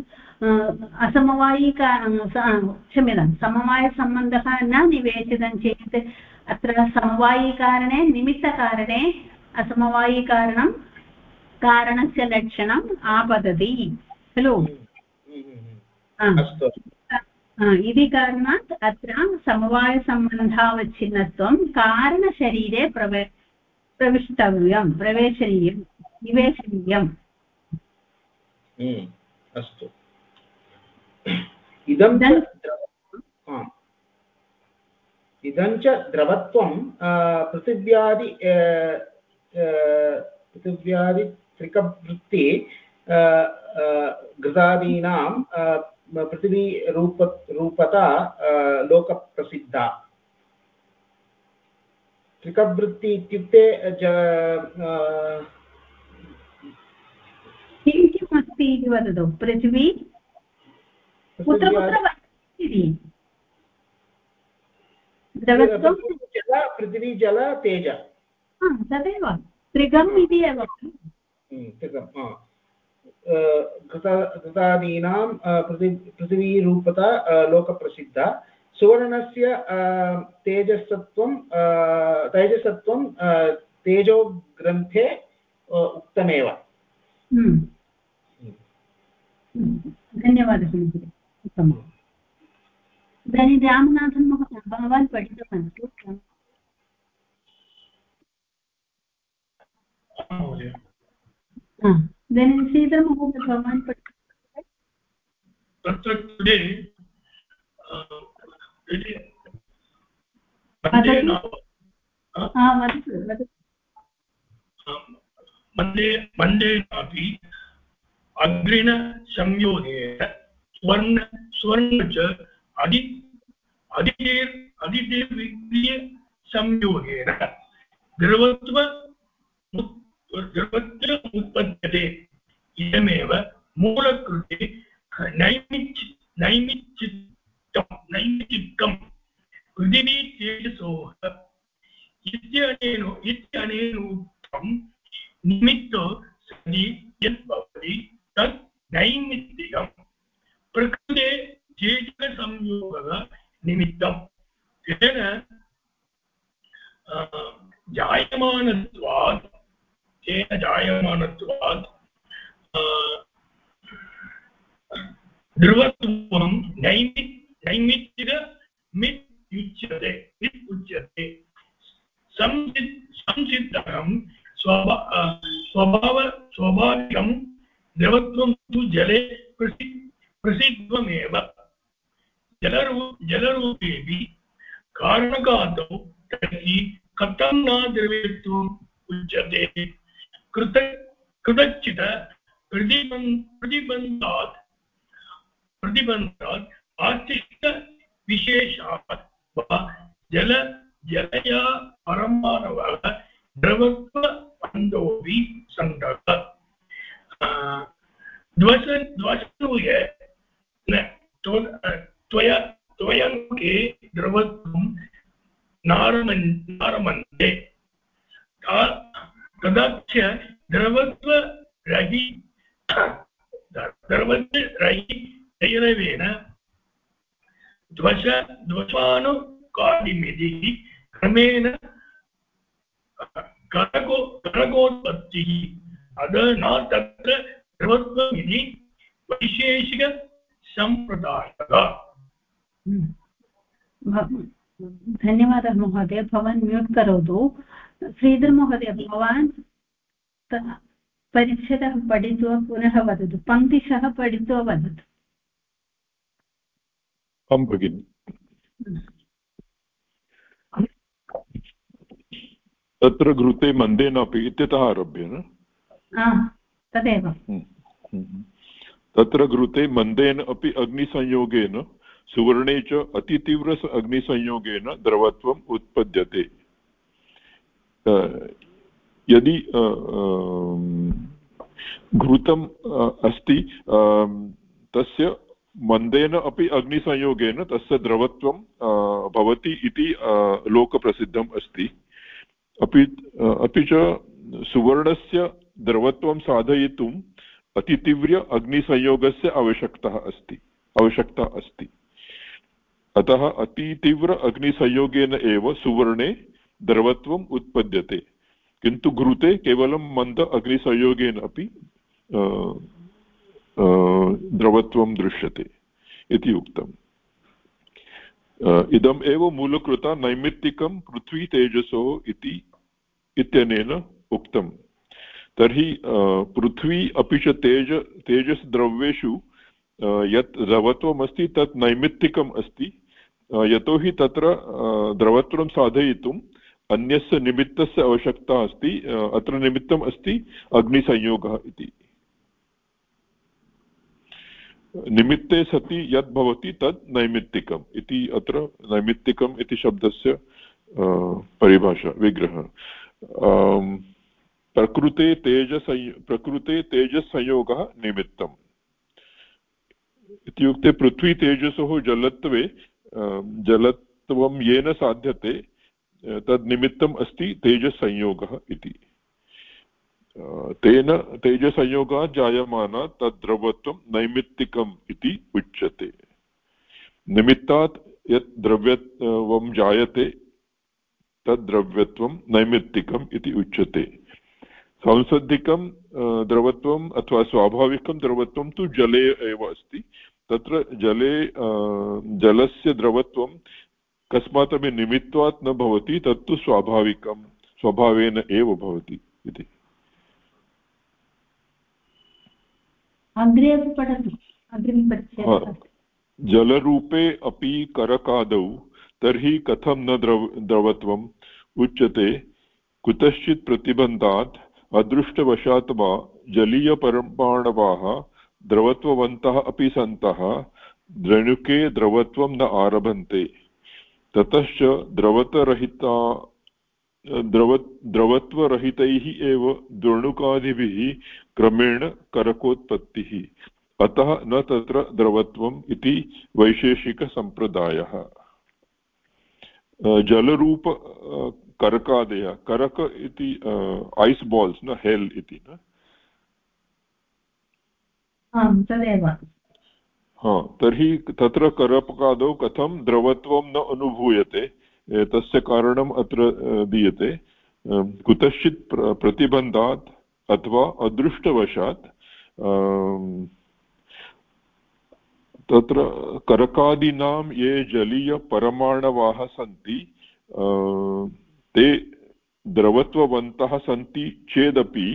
क्षम्यतां समवायसम्बन्धः न निवेशितं चेत् अत्र समवायिकारणे निमित्तकारणे असमवायिकारणं कारणस्य लक्षणम् आपतति खलु। इति कारणात् अत्र समवायसम्बन्धावच्छिन्नत्वं कारणशरीरे प्रवेशनीयं निवेशनीयम्। अस्तु। इदं च द्रवत्वं पृथिव्यादित्रिकवृत्ति घृतादीनां पृथिवीरूपता लोकप्रसिद्धा। त्रिकवृत्ति इत्युक्ते किं किम् अस्ति इति वदतु। पृथिवी कुत्र पृथिवी जल तेज, तदेव त्रिगम् इति एव। घृतादीनां पृथिवीरूपता लोकप्रसिद्धा। सुवर्णस्य तेजसत्वं तेजोग्रन्थे उक्तमेव। धन्यवादः महोदय, उत्तमम्। इदानीं रामनाथन् महोदय, भवान् पठितवान् खलु? इदानीं श्रीधरमहोदय भवान् मन्देनापि अग्रिण संयोगेन स्वर्ण च अधिदेर्विक्रिय संयोगेन द्रवत्व उत्पद्यते। इदमेव मूलकृते नैमित्तिकं पृथिवी तेजसोः इत्यनेनोक्तं निमित्तो सति यत् भवति तत् नैमित्तिकम्। प्रकृते तेजसंयोगः निमित्तं तेन जायमानत्वात् ध्रुवत्वं नैमित्तिकमित्युच्यते। संसिद्धं स्वाभाविकं द्रवत्वं तु जले प्रसिद्धमेव। जलरूपेऽपि कारणकातौ तर्हि कथं न द्रव्यत्वम् उच्यते? कृतचित् प्रतिबन्धात् आस्तिकविशेषात् वा जलया परमाणवः द्रवत्वबन्धोऽपि सन्तः। द्वसनूये त्वयङ्के द्रवत्वं नारमन्ते तदाच द्रवत्वरहितैरवेन द्वशानुकादिमिति क्रमेण करकोत्पत्तिः। अतः न तत्र द्रवत्वमिति वैशेषिकसम्प्रदायः। धन्यवादः महोदय। भवान् म्यूट् करोतु। श्रीधर महोदय, भवान् परिच्छेदः पठित्वा पुनः वदतु, पङ्क्तिशः पठित्वा वदतु। आं भगिनि। तत्र घृते मन्देनापि इत्यतः आरभ्य न तदेव। तत्र घृते मन्देन अपि अग्निसंयोगेन सुवर्णे च अतितीव्र अग्निसंयोगेन द्रवत्वम् उत्पद्यते। यदि घृतम् अस्ति तस्य मन्देन अपि अग्निसंयोगेन तस्य द्रवत्वं भवति इति लोकप्रसिद्धम् अस्ति। अपि च सुवर्णस्य द्रवत्वं साधयितुम् अतितीव्र अग्निसंयोगस्य आवश्यकता अस्ति। अतः अतितीव्र अग्निसंयोगेन एव सुवर्णे द्रवत्वम् उत्पद्यते, किन्तु घृते केवलं मन्द अग्निसंयोगेन अपि द्रवत्वं दृश्यते इति उक्तम्। इदम् एव मूलकृता नैमित्तिकं पृथ्वी तेजसो इत्यनेन उक्तम्। तर्हि पृथ्वी अपि च तेजसद्रव्येषु यत् द्रवत्वमस्ति तत् नैमित्तिकम् अस्ति, यतोहि तत्र द्रवत्वं साधयितुम् अन्यस्य निमित्तस्य आवश्यकता अस्ति। अत्र निमित्तम् अस्ति अग्निसंयोगः इति। निमित्ते सति यद् भवति तद् नैमित्तिकम् इति अत्र नैमित्तिकम् इति शब्दस्य परिभाषा विग्रहः। प्रकृते तेजसंयोगः निमित्तम् इत्युक्ते पृथ्वी तेजसोः जलत्वं येन साध्यते तद् निमित्तम् अस्ति तेजसंयोगः इति। तेन तेजसंयोगात् जायमानात् तद् द्रव्यत्वं नैमित्तिकम् इति उच्यते। निमित्तात् यत् द्रव्यत्वं जायते तद् द्रव्यत्वं नैमित्तिकम् इति उच्यते। सांसर्गिकं द्रवत्वम् अथवा स्वाभाविकं द्रवत्वं तु जले एव अस्ति। तत्र जलस्य द्रवत्वं कस्मादपि निमित्तात् न भवति, तत्तु स्वभावेन एव भवति इति। जलरूपे अपि करकादौ तर्हि कथं न द्रवत्वम् उच्यते? कुतश्चित् प्रतिबन्धात् अदृष्टवशात् वा जलीयपरमाणवः द्रवत्ववन्तः अपि सन्तः द्रवणुके द्रवत्वं न आरभन्ते। ततश्च द्रवत्वरहितैः एव द्रवणुकादिभिः क्रमेण करकोत्पत्तिः। अतः न तत्र द्रवत्वम् इति वैशेषिकसम्प्रदायः। जलरूप करकादयः, करक इति ऐस् बाल्स् न हेल् इति न तदेव। तर्हि तत्र करकादौ कथं द्रवत्वं न अनुभूयते, तस्य कारणम् अत्र दीयते। कुतश्चित् प्रतिबन्धात् अथवा अदृष्टवशात् तत्र करकादीनां ये जलीयपरमाणवः सन्ति ते द्रवत्ववन्तः सन्ति चेदपि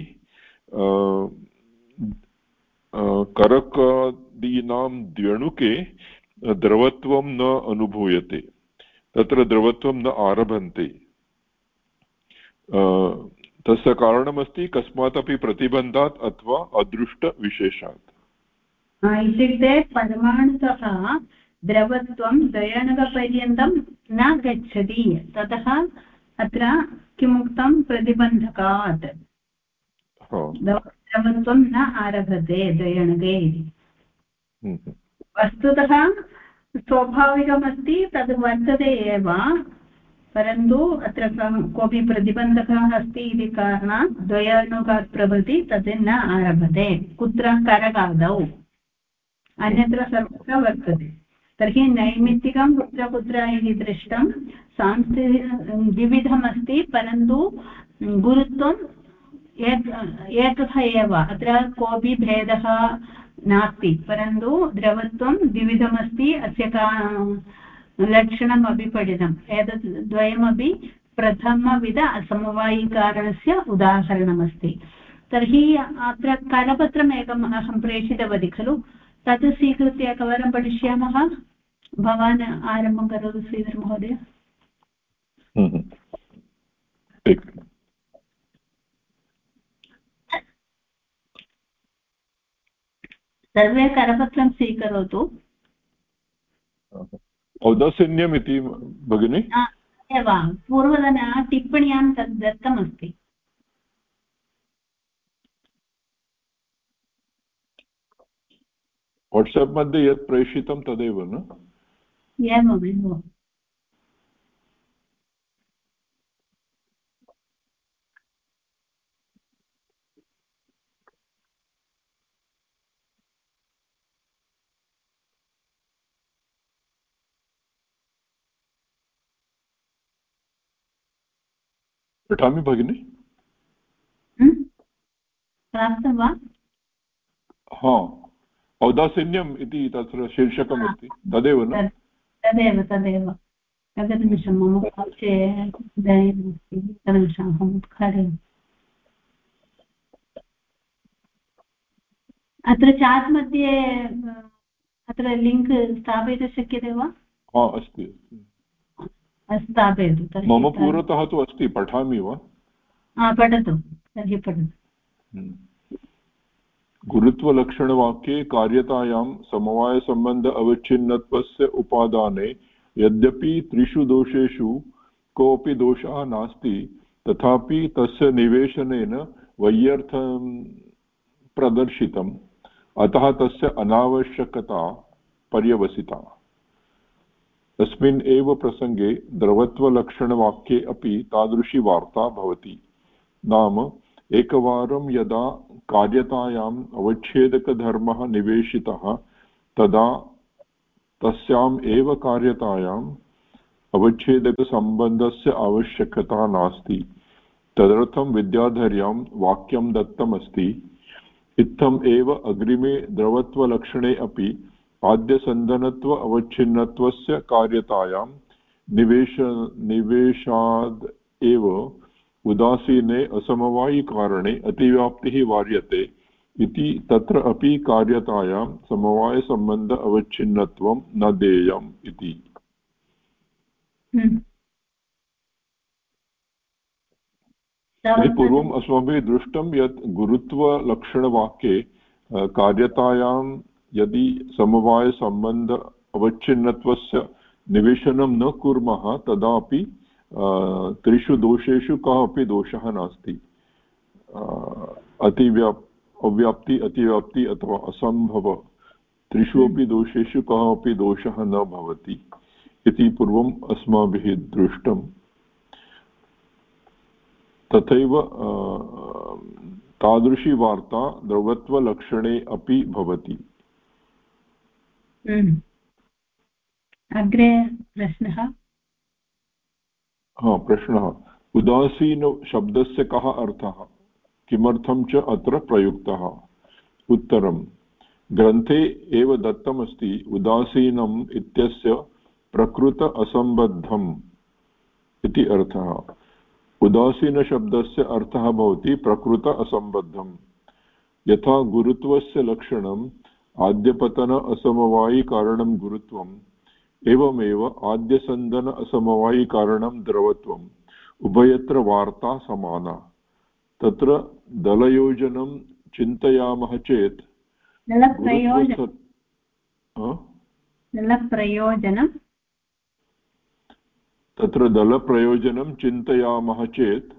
करकादीनां द्व्यणुके द्रवत्वं न अनुभूयते, तत्र द्रवत्वं न आरभन्ते। तस्य कारणमस्ति कस्मात् अपि प्रतिबन्धात् अथवा अदृष्टविशेषात्। इत्युक्ते परमाणुतः द्रवत्वं द्वयणुकपर्यन्तं न गच्छति, ततः अत्र किमुक्तं प्रतिबन्धकात् द्रवत्वं न आरभते द्वयणुके इति। वस्तुतः स्वाभाविकमस्ति, तद् वर्तते एव, परन्तु अत्र कोऽपि प्रतिबन्धकः अस्ति इति कारणात् द्वयणुकात् प्रभृति तद् न आरभते। कुत्र? करकादौ, अन्यत्र सर्वत्र वर्तते। तर्हि नैमित्तिकं कुत्र कुत्र इति दृष्टं, द्विविधमस्ति, परन्तु गुरुत्वं एकः एव, अत्र कोऽपि भेदः नास्ति, परन्तु द्रवत्वं द्विविधमस्ति। अस्य लक्षणमपि पठितम्। एतत् द्वयमपि प्रथमविध असमवायिकारणस्य उदाहरणमस्ति। तर्हि अत्र करपत्रमेकम् अहं प्रेषितवती खलु, तत् स्वीकृत्य एकवारं पठिष्यामः। भवान् आरम्भं करोतु श्रीधर महोदय। सर्वे करपत्रं स्वीकरोतु। औदासीन्यम् इति भगिनि एव पूर्वतन टिप्पण्यां तद् दत्तमस्ति। वाट्साप् मध्ये यत् प्रेषितं तदेव न? एवमेव। पठामि भगिनि? प्राप्तं वा? औदासीन्यम् इति तत्र शीर्षकमस्ति, तदेव न? तदेव तदेव। एकनिमिषं, मम पार्श्वे इदानीमस्ति, एकनिमिषम् अहम् उद्घाटयामि। अत्र चाट् मध्ये अत्र लिङ्क् स्थापयितुं शक्यते वा? अस्ति स्थापयतु। मम पुरतः तु अस्ति, पठामि वा? पठतु, तर्हि पठतु। गुरुत्वलक्षणवाक्ये कार्यतायां समवायसम्बन्ध अवच्छिन्नत्वस्य उपादाने यद्यपि त्रिषु दोषेषु कोऽपि दोषः नास्ति, तथापि तस्य निवेशनेन वैयर्थं प्रदर्शितम्, अतः तस्य अनावश्यकता पर्यवसिता। तस्मिन् एव प्रसङ्गे द्रवत्वलक्षणवाक्ये अपि तादृशी वार्ता भवति। नाम एकवारं यदा कार्यतायाम् अवच्छेदकधर्मः निवेशितः, तदा तस्याम् एव कार्यतायाम् अवच्छेदकसम्बन्धस्य आवश्यकता नास्ति। तदर्थं विद्याधर्यां वाक्यं दत्तमस्ति, इत्थम् एव अग्रिमे द्रवत्वलक्षणे अपि आद्यसन्धनत्व अवच्छिन्नत्वस्य कार्यतायां निवेशाद् एव उदासीने असमवायिकारणे अतिव्याप्तिः वार्यते इति तत्र अपि कार्यतायां समवायसम्बन्ध अवच्छिन्नत्वं न देयम् इति। पूर्वम् अस्माभिः दृष्टं यत् गुरुत्वलक्षणवाक्ये कार्यतायां यदि समवायसम्बन्ध अवच्छिन्नत्वस्य निवेशनं न कुर्मः तदापि त्रिषु दोषेषु कः अपि दोषः नास्ति। अव्याप्ति अतिव्याप्ति अथवा असम्भव त्रिषु अपि दोषेषु कः अपि दोषः न भवति इति पूर्वम् अस्माभिः दृष्टम्। तथैव तादृशी वार्ता द्रवत्वलक्षणे अपि भवति। अग्रे प्रश्नः। प्रश्नः उदासीनशब्दस्य कः अर्थः, किमर्थं च अत्र प्रयुक्तः? उत्तरं ग्रन्थे एव दत्तमस्ति उदासीनम् इत्यस्य प्रकृत असम्बद्धम् इति अर्थः। उदासीनशब्दस्य अर्थः भवति प्रकृत असम्बद्धम्। यथा गुरुत्वस्य लक्षणम् आद्यपतन असमवायिकारणं गुरुत्वम् एवमेव आद्यसन्दन असमवायिकारणं द्रवत्वम्। उभयत्र वार्ता समाना। तत्र दलयोजनं चिन्तयामः चेत् तत्र दलप्रयोजनं चिन्तयामः चेत्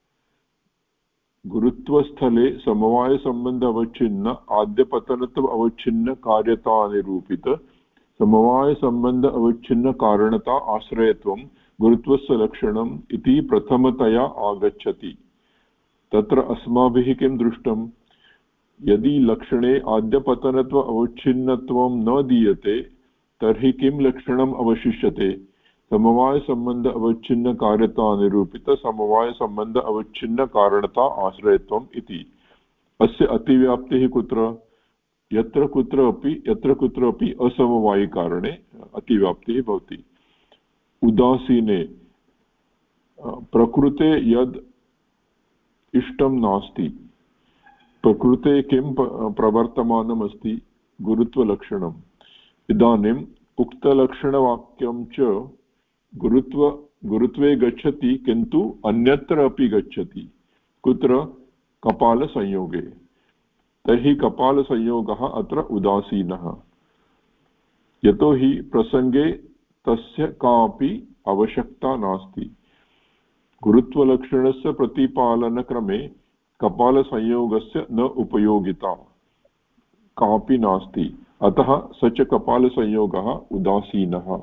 गुरुत्वस्थले समवायसम्बन्ध अवच्छिन्न आद्यपतनत्व अवच्छिन्न कार्यता निरूपित समवायसम्बन्ध अवच्छिन्न कारणता आश्रयत्वं गुरुत्वस्य लक्षणम् इति प्रथमतया आगच्छति। तत्र अस्माभिः किं दृष्टं, यदि लक्षणे आद्यपतनत्व अवच्छिन्नत्वं न दीयते तर्हि किं लक्षणम् अवशिष्यते? समवायसम्बन्ध अवच्छिन्न कार्यता निरूपित समवायसम्बन्ध अवच्छिन्न कारणता आश्रयत्वम् इति। अस्य अतिव्याप्तिः कुत्र? यत्र कुत्रापि असमवायिकारणे अतिव्याप्तिः भवति। उदासीने प्रकृते यद् इष्टं नास्ति, प्रकृते किं प्रवर्तमानमस्ति? गुरुत्वलक्षणम्। इदानीम् उक्तलक्षणवाक्यं च गुरुत्वे गच्छति किन्तु अन्यत्र अपि गच्छति। कुत्र? कपालसंयोगे। तर्हि कपालसंयोगः अत्र उदासीनः, यतोहि प्रसङ्गे तस्य कापि आवश्यकता नास्ति। गुरुत्वलक्षणस्य प्रतिपालनक्रमे कपालसंयोगस्य न उपयोगिता कापि नास्ति, अतः स च कपालसंयोगः उदासीनः।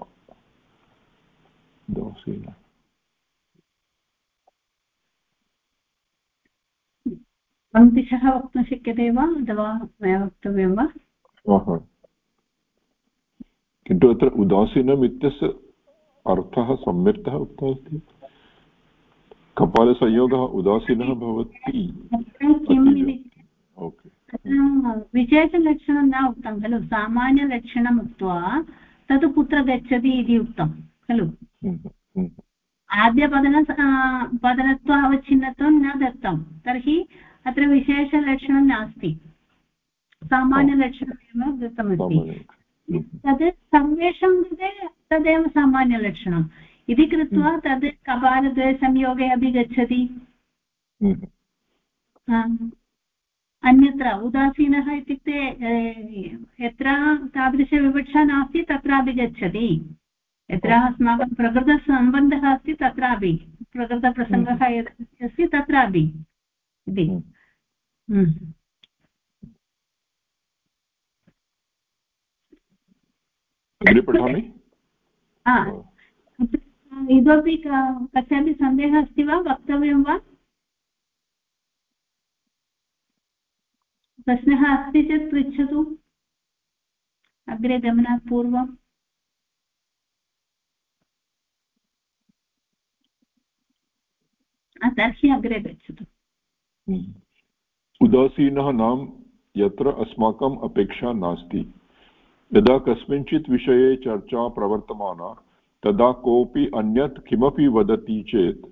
पङ्क्तिशः वक्तुं शक्यते वा अथवा मया वक्तव्यं वा? किन्तु अत्र उदासीनम् इत्यस्य अर्थः सम्यक्तः उक्तः अस्ति। कपालसंयोगः उदासीनः भवति। विशेषलक्षणं न उक्तं खलु, सामान्यलक्षणम् उक्त्वा तत् कुत्र गच्छति इति उक्तं खलु। पतनत्व अवच्छिन्नत्वं न दत्तं, तर्हि अत्र विशेषलक्षणं नास्ति, सामान्यलक्षणमेव दत्तमस्ति। तद् सर्वेषां कृते तदेव सामान्यलक्षणम् इति कृत्वा तद् कपालद्वयसंयोगे अपि गच्छति। अन्यत्र उदासीनः इत्युक्ते यत्र तादृशविवक्षा नास्ति तत्रापि गच्छति, यत्र अस्माकं प्रकृतसम्बन्धः अस्ति तत्रापि, प्रकृतप्रसङ्गः यत् अस्ति तत्रापि इति। पठामि। इतोपि कस्यापि सन्देहः अस्ति वा, वक्तव्यं वा? प्रश्नः अस्ति चेत् पृच्छतु अग्रे गमनात् पूर्वम्। तर्हि अग्रे गच्छतु। उदासीनः नाम यत्र अस्माकम् अपेक्षा नास्ति। यदा कस्मिंश्चित् विषये चर्चा प्रवर्तमाना तदा कोऽपि अन्यत् किमपि वदति चेत्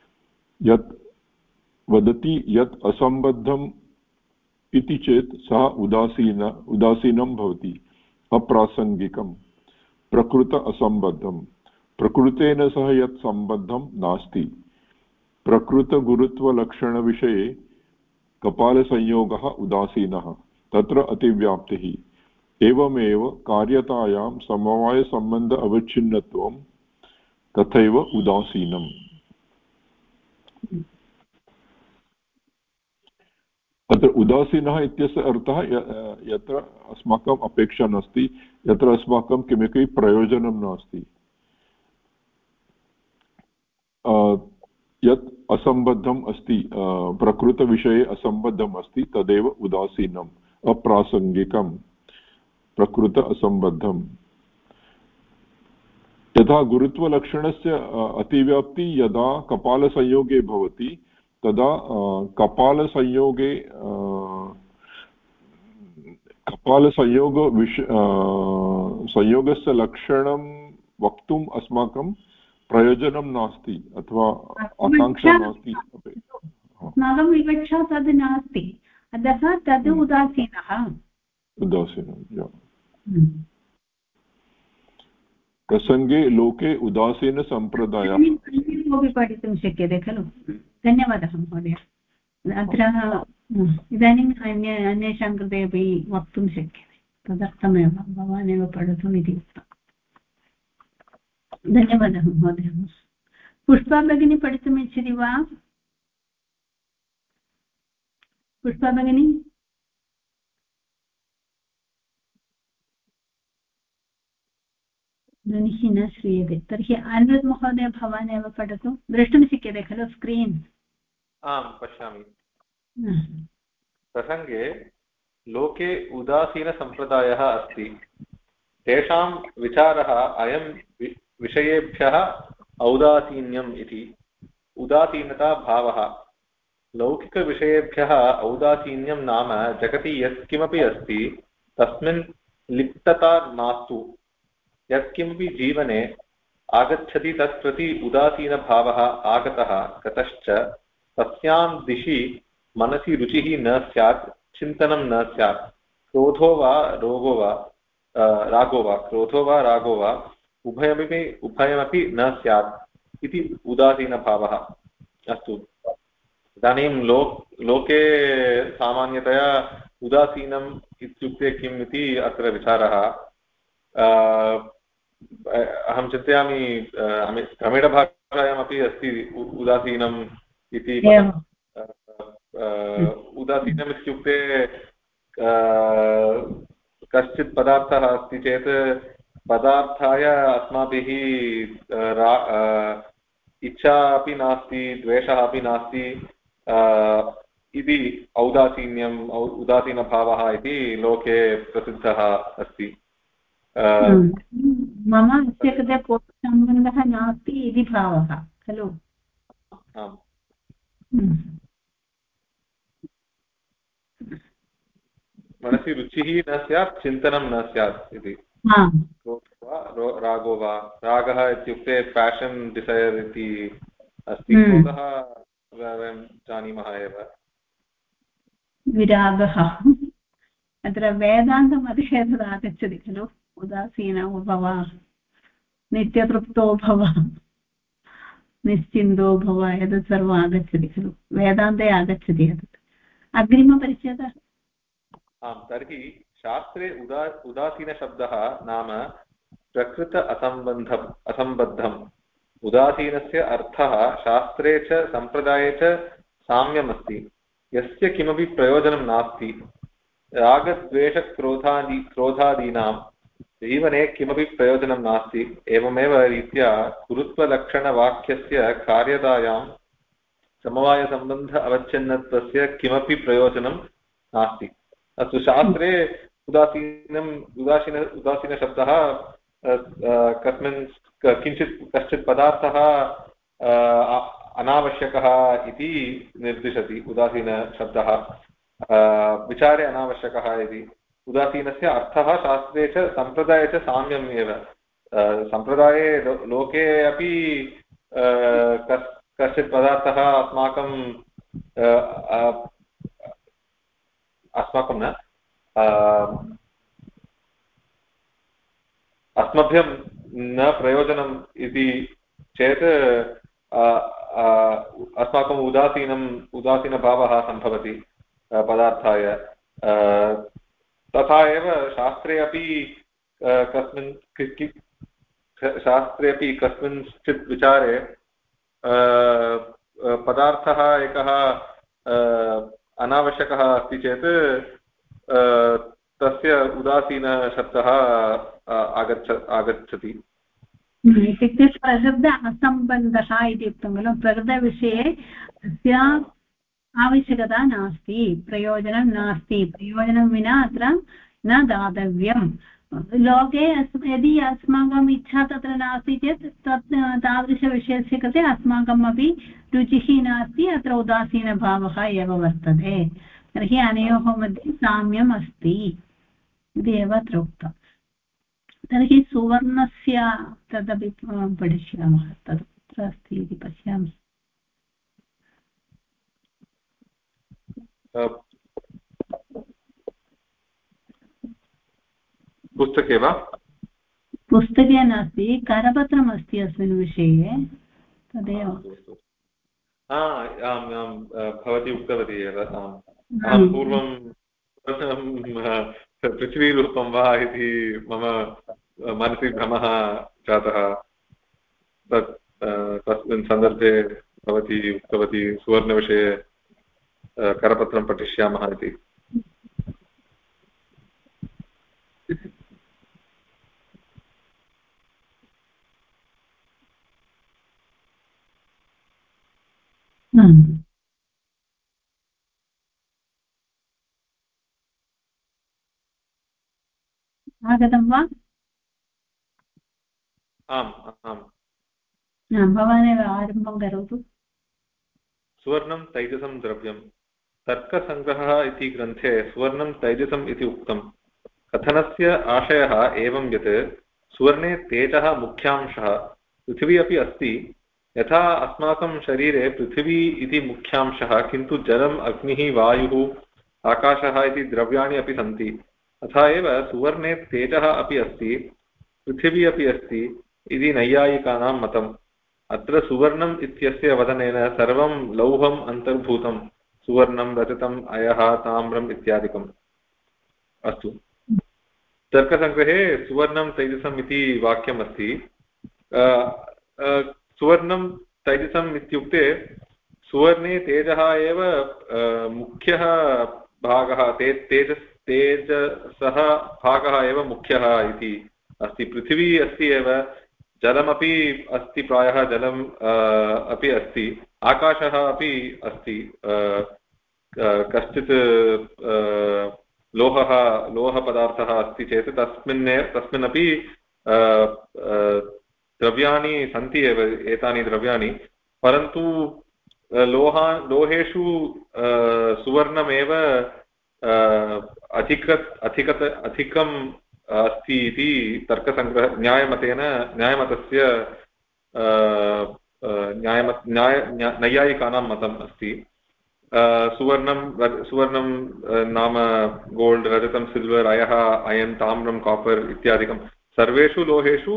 यत् असम्बद्धम् इति चेत् सः उदासीनं भवति, अप्रासङ्गिकं, प्रकृत असम्बद्धं, प्रकृतेन सह यत् सम्बद्धं नास्ति। प्रकृतगुरुत्वलक्षणविषये कपालसंयोगः उदासीनः तत्र अतिव्याप्तिः एवमेव कार्यतायां समवायसम्बन्ध अवच्छिन्नत्वं तथैव उदासीनम् अत्र उदासीनः इत्यस्य अर्थः यत्र अस्माकम् अपेक्षा नास्ति यत्र अस्माकं किमपि प्रयोजनं नास्ति यत् असम्बद्धम् अस्ति प्रकृतविषये असम्बद्धम् अस्ति तदेव उदासीनम् अप्रासङ्गिकं प्रकृत असम्बद्धम् यथा गुरुत्वलक्षणस्य अतिव्याप्ति यदा कपालसंयोगे भवति तदा संयोगस्य लक्षणं वक्तुम् अस्माकं प्रयोजनं नास्ति अथवा आकाङ्क्षा नास्ति अस्माकं विवक्षा तद् नास्ति अतः तद् उदासीनः प्रसङ्गे लोके उदासीनसम्प्रदायः कोऽपि पठितुं शक्यते खलु धन्यवादः महोदय अत्र इदानीम् अन्येषां कृते अपि वक्तुं शक्यते तदर्थमेव भवानेव पठतु इति उक्तम् धन्यवादः महोदय पुष्पा भगिनी पठितुम् इच्छति वा पुष्पा भगिनी ध्वनिः न श्रूयते तर्हि अनिरुद्ध महोदय भवान् एव पठतु द्रष्टुं शक्यते खलु स्क्रीन् आम् पश्यामि प्रसङ्गे लोके उदासीनसम्प्रदायः अस्ति तेषां विचारः अयं विषयेभ्यः औदासीन्यम् इति उदासीनता भावः लौकिकविषयेभ्यः औदासीन्यं नाम जगति यत्किमपि अस्ति तस्मिन् लिप्तता मास्तु यत्किमपि जीवने आगच्छति तत्प्रति उदासीनभावः आगतः गतश्च तस्यां दिशि मनसि रुचिः न स्यात् चिन्तनं न स्यात् क्रोधो वा रागो वा उभयमपि न स्यात् इति उदासीनभावः अस्तु इदानीं लोके सामान्यतया उदासीनम् इत्युक्ते किम् इति अत्र विचारः अहं चिन्तयामि ग्रामीणभाषायामपि अस्ति उदासीनम् इति उदासीनम् इत्युक्ते कश्चित् पदार्थः अस्ति चेत् पदार्थाय अस्माभिः इच्छा अपि नास्ति द्वेषः अपि नास्ति इति औदासीन्यम् उदासीनभावः इति लोके प्रसिद्धः अस्ति मम अस्य कृते कोऽपि सम्बन्धः नास्ति इति भावः खलु मनसि रुचिः न स्यात् चिन्तनं न स्यात् इति रागो वा रागः इत्युक्ते पैशन् डिसैर् इति अस्ति क्रोधः वयं जानीमः एव विरागः अत्र वेदान्तमध्ये तद् आगच्छति खलु उदासीनो भव नित्यतृप्तो भव निश्चिन्तो भव एतत् सर्वम् आगच्छति खलु वेदान्ते आगच्छति एतत् अग्रिमपरिच्छेदः आम् तर्हि शास्त्रे उदासीनशब्दः नाम प्रकृत असम्बद्धम् उदासीनस्य अर्थः शास्त्रे च सम्प्रदाये च साम्यमस्ति यस्य किमपि प्रयोजनं नास्ति रागद्वेषक्रोधादीनां जीवने किमपि प्रयोजनं नास्ति एवमेव रीत्या गुरुत्वलक्षणवाक्यस्य कार्यतायां समवायसम्बन्ध अवच्छिन्नत्वस्य किमपि प्रयोजनं नास्ति अस्तु शास्त्रे उदासीनशब्दः कश्चित् पदार्थः अनावश्यकः इति निर्दिशति उदासीनशब्दः विचारे अनावश्यकः इति उदासीनस्य अर्थः शास्त्रे च सम्प्रदाये च साम्यम् एव सम्प्रदाये लोके अपि कश्चित् पदार्थः अस्मभ्यं न प्रयोजनम् इति चेत् अस्माकम् उदासीनभावः सम्भवति पदार्थाय। तथा एव शास्त्रे अपि कस्मिंश्चित् विचारे पदार्थः एकः अनावश्यकः अस्ति चेत् तस्य उदासीनशब्दः आगच्छति। इत्युक्ते प्रकृत असम्बन्धः इति उक्तं खलु। प्रकृतविषये तस्य आवश्यकता नास्ति, प्रयोजनं नास्ति, प्रयोजनं विना अत्र न दातव्यं। लोके यदि अस्माकम् इच्छा तत्र नास्ति चेत् तत् तादृशविषयस्य कृते अस्माकम् अपि रुचिः नास्ति, अत्र उदासीनभावः एव वर्तते। तर्हि अनयोः मध्ये साम्यम् अस्ति इति एव अत्र उक्तम्। तर्हि सुवर्णस्य तदपि पठिष्यामः, तत् कुत्र अस्ति इति पश्यामः। पुस्तके वा? पुस्तके नास्ति, करपत्रम् अस्ति अस्मिन् विषये, तदेव। आम् आम्, भवती उक्तवती एव। अहं पूर्वं पृथ्वीरूपं वा इति मम मनसि भ्रमः जातः। तस्मिन् सन्दर्भे भवती उक्तवती सुवर्णविषये करपत्रं पठिष्यामः इति। आगतं वा? आम् आम्, भवानेव आरम्भं करोतु। सुवर्णं तैजसं द्रव्यं। तर्कसङ्ग्रहः इति ग्रन्थे सुवर्णं तैजसम् इति उक्तम्। कथनस्य आशयः एवं यत् सुवर्णे तेजः मुख्यांशः, पृथिवी अपि अस्ति। यथा अस्माकं शरीरे पृथिवी इति मुख्यांशः, किन्तु जलम्, अग्निः, वायुः, आकाशः इति द्रव्याणि अपि सन्ति। तथा एव सुवर्णे तेजः अपि अस्ति, पृथिवी अपि अस्ति इति नैयायिकानां मतम्। अत्र सुवर्णम् इत्यस्य वदनेन सर्वं लौहम् अन्तर्भूतं, सुवर्णं, रजतम्, अयः, ताम्रम् इत्यादिकम्। अस्तु, तर्कसङ्ग्रहे सुवर्णं तैजसम् इति वाक्यम् अस्ति। सुवर्णं तैजसम् इत्युक्ते सुवर्णे तेजः एव मुख्यः भागः, तेजसः भागः एव मुख्यः इति अस्ति। पृथिवी अस्ति एव, जलमपि अस्ति, प्रायः जलम् अपि अस्ति, आकाशः अपि अस्ति। कश्चित् लोहपदार्थः अस्ति चेत् तस्मिन्नपि द्रव्याणि सन्ति एव, एतानि द्रव्याणि। परन्तु लोहेषु सुवर्णमेव अधिकम् अस्ति इति तर्कसङ्ग्रह न्यायमतस्य नैयायिकानां मतम् अस्ति। सुवर्णं नाम गोल्ड्, रजतं, सिल्वर्, अयः, अयन्, ताम्रं, कापर् इत्यादिकं सर्वेषु लोहेषु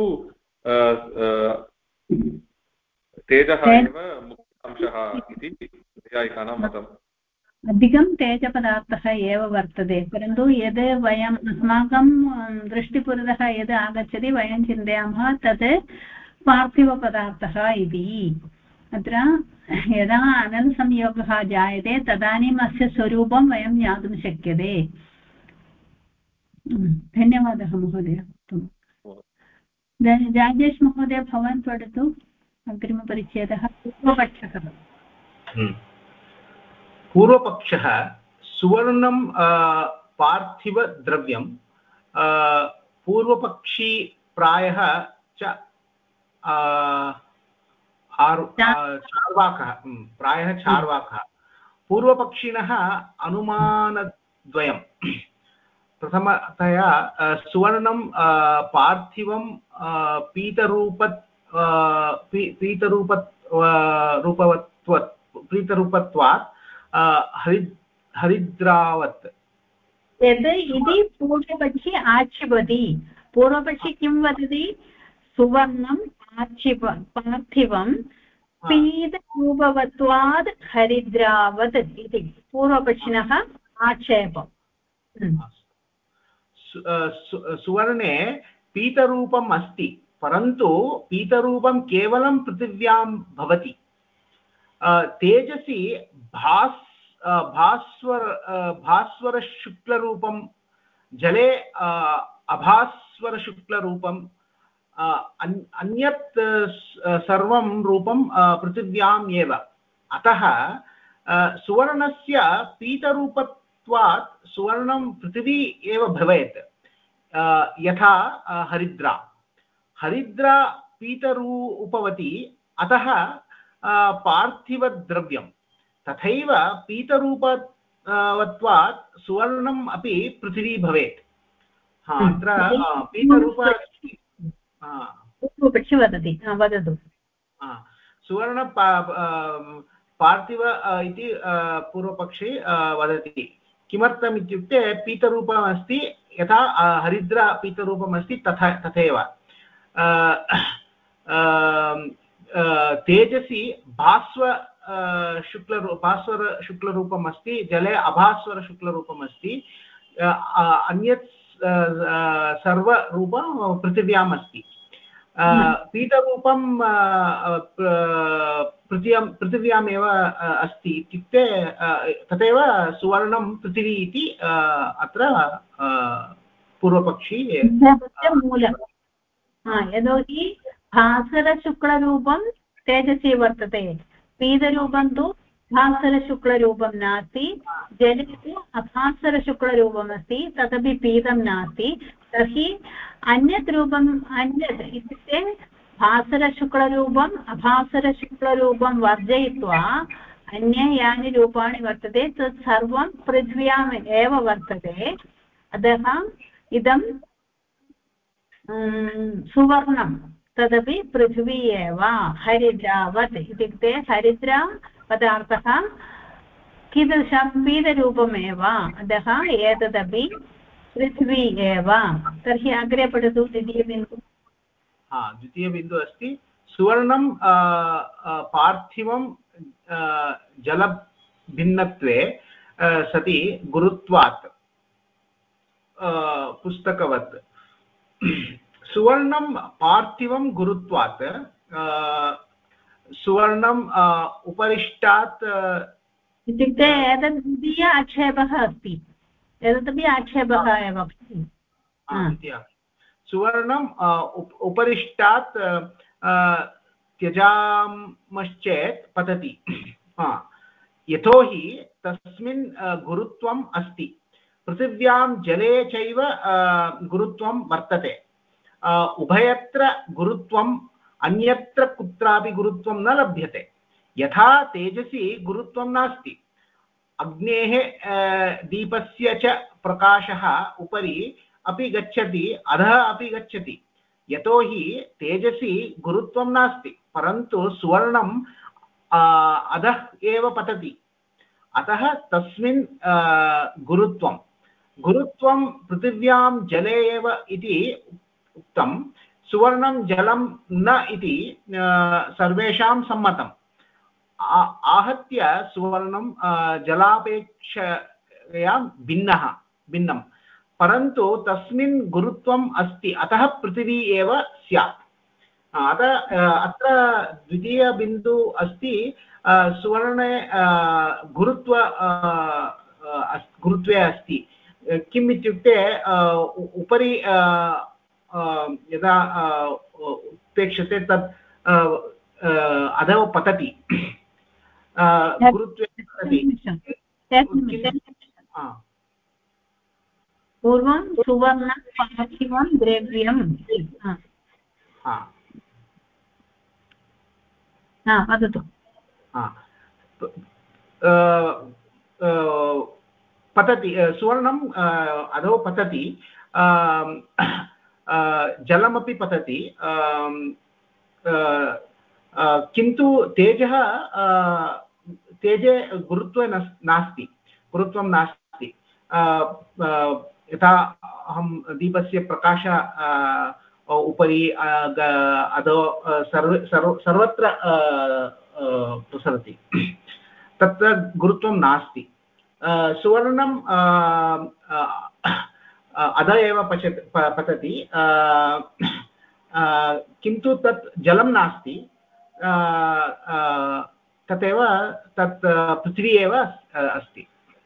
तेजः एव मुख्यांशः इति नैयायिकानां मतम्। अधिकं तेजपदार्थः एव वर्तते, परन्तु यद् वयम् अस्माकं दृष्टिपुरतः यद् आगच्छति वयं चिन्तयामः तत् पार्थिवपदार्थः इति। अत्र यदा अनलसंयोगः जायते तदानीम् अस्य स्वरूपं वयं ज्ञातुं शक्यते। धन्यवादः महोदय। राजेश महोदय, भवान् पठतु अग्रिमपरिच्छेदः। पूर्वपक्षः। पूर्वपक्षः सुवर्णं पार्थिवद्रव्यं, पूर्वपक्षी प्रायः चार्वाकः। पूर्वपक्षिणः अनुमानद्वयं। प्रथमतया सुवर्णं पार्थिवं पीतरूपत्वात् हरिद्रावत् यद् इति पूर्वपक्षी आक्षिपति। पूर्वपक्षी किं वदति? सुवर्णं पार्थिवं पीतरूपवत्वात् हरिद्रावत् इति पूर्वपक्षिणः आक्षेपम्। सुवर्णे पीतरूपम् अस्ति, परन्तु पीतरूपं केवलं पृथिव्यां भवति। तेजसि भास्वरशुक्लरूपं, जले अभास्वरशुक्लरूपं, अन्यत् सर्वं रूपं पृथिव्याम् एव। अतः सुवर्णस्य पीतरूपत्वात् सुवर्णं पृथिवी एव भवेत्। यथा हरिद्रा पीतरूपवती, अतः पार्थिवद्रव्यं। तथैव पीतरूपवत्वात् सुवर्णम् अपि पृथिवी भवेत्। अत्र पीतरूप पूर्वपक्षी वदति, वदतु। सुवर्ण पार्थिव इति पूर्वपक्षे वदति। किमर्थम् इत्युक्ते पीतरूपम् अस्ति, यथा हरिद्रा पीतरूपम् अस्ति तथैव। तेजसि भास्वरशुक्लरूपम् अस्ति, जले अभास्वरशुक्लरूपम् अस्ति, अन्यत् सर्वरूपं पृथिव्याम् अस्ति। पीतरूपं पृथिव्यामेव अस्ति इत्युक्ते तथैव सुवर्णं पृथिवी इति अत्र पूर्वपक्षी मूलं। यतोहि भास्वरशुक्लरूपं तेजसि वर्तते, पीतरूपं तु भास्वरशुक्लरूपं नास्ति, जले तु अभास्वरशुक्लरूपम् अस्ति, तदपि पीतं नास्ति। तर्हि अन्यत् रूपम्, अन्यत् इत्युक्ते भास्वरशुक्लरूपम् अभास्वरशुक्लरूपं वर्जयित्वा अन्ये यानि रूपाणि वर्तते तत् सर्वं पृथिव्याम् एव वर्तते। अतः इदं सुवर्णं तदपि पृथिवी एव। हरिद्रावत् इत्युक्ते हरिद्रा पदार्थः कीदृशं पीतरूपमेव, अतः एतदपि पृथिवी एव। तर्हि अग्रे पठतु द्वितीयबिन्दु। द्वितीयबिन्दु अस्ति सुवर्णं पार्थिवं जलभिन्नत्वे सति गुरुत्वात् पुस्तकवत्। सुवर्णं पार्थिवं गुरुत्वात् सुवर्णम् उपरिष्टात् इत्युक्ते एतत् द्वितीय आक्षेपः अस्ति, एतदपि आक्षेपः एव। सुवर्णम् उपरिष्टात् त्यजामश्चेत् पतति, यतोहि तस्मिन् गुरुत्वम् अस्ति। पृथिव्यां जले चैव गुरुत्वं वर्तते। उभयत्र गुरुत्वम्, अन्यत्र कुत्रापि गुरुत्वं न लभ्यते। यथा तेजसि गुरुत्वं नास्ति, अग्नेः दीपस्य च प्रकाशः उपरि अपि गच्छति, अधः अपि गच्छति। यतोहि तेजसि गुरुत्वं नास्ति, परन्तु सुवर्णम् अधः एव पतति। अतः तस्मिन् गुरुत्वं पृथिव्यां जले एव इति उक्तं। सुवर्णं जलं न इति सर्वेषां सम्मतम्। आहत्य सुवर्णं जलापेक्षया भिन्नं, परन्तु तस्मिन् गुरुत्वम् अस्ति, अतः पृथिवी एव स्यात्। अत्र द्वितीयबिन्दु अस्ति सुवर्णे गुरुत्वे अस्ति। किम् इत्युक्ते उपरि यदा उपेक्षते तत् अधः पतति, गुरुत्वे पतति। पूर्वं सुवर्णं पार्थिवं द्रव्यं। वदतु। पतति, सुवर्णम् अधो पतति, जलमपि पतति, किन्तु तेजे गुरुत्वं नास्ति। यथा अहं दीपस्य प्रकाश उपरि अधो सर्वत्र प्रसरति तत्र गुरुत्वं नास्ति सुवर्णं अध एव पतति किन्तु तत् जलं नास्ति तथैव तत् पृथ्वी एव अस्ति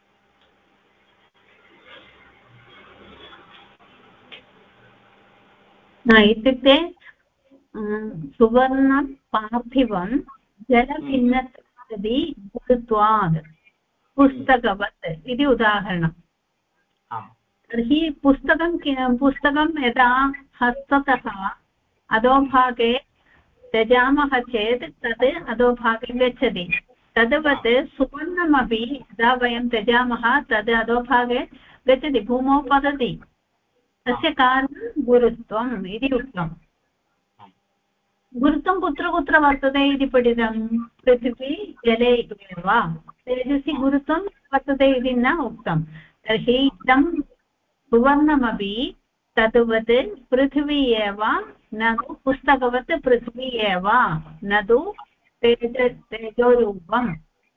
इत्युक्ते सुवर्णं पार्थिवं जलभिन्नत्वादि गुरुत्वात् पुस्तकवत् इति उदाहरणम् तर्हि पुस्तकं यदा हस्ततः अधोभागे त्यजामः चेत् तद् अधोभागे गच्छति तद्वत् सुवर्णमपि यदा वयं त्यजामः तद् अधोभागे गच्छति भूमौ पतति तस्य कारणं गुरुत्वम् इति उक्तम् गुरुत्वं कुत्र कुत्र वर्तते इति पठितं पृथिवी जले एव तेजसि गुरुत्वं वर्तते इति न उक्तं तर्हि इदं सुवर्णमपि तद्वत् पृथिवी एव न तु पुस्तकवत् पृथिवी एव न तु तेजोरूपम्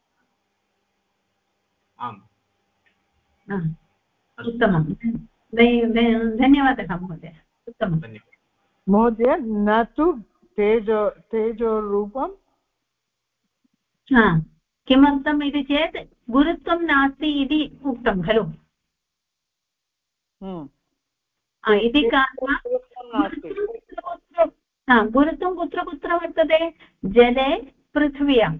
उत्तमं धन्यवादः महोदय उत्तमं महोदय न तु तेजोरूपं किमर्थम् इति चेत् गुरुत्वं नास्ति इति उक्तं खलु इति कारणात् गुरुत्वं कुत्र कुत्र वर्तते जले पृथिव्याम्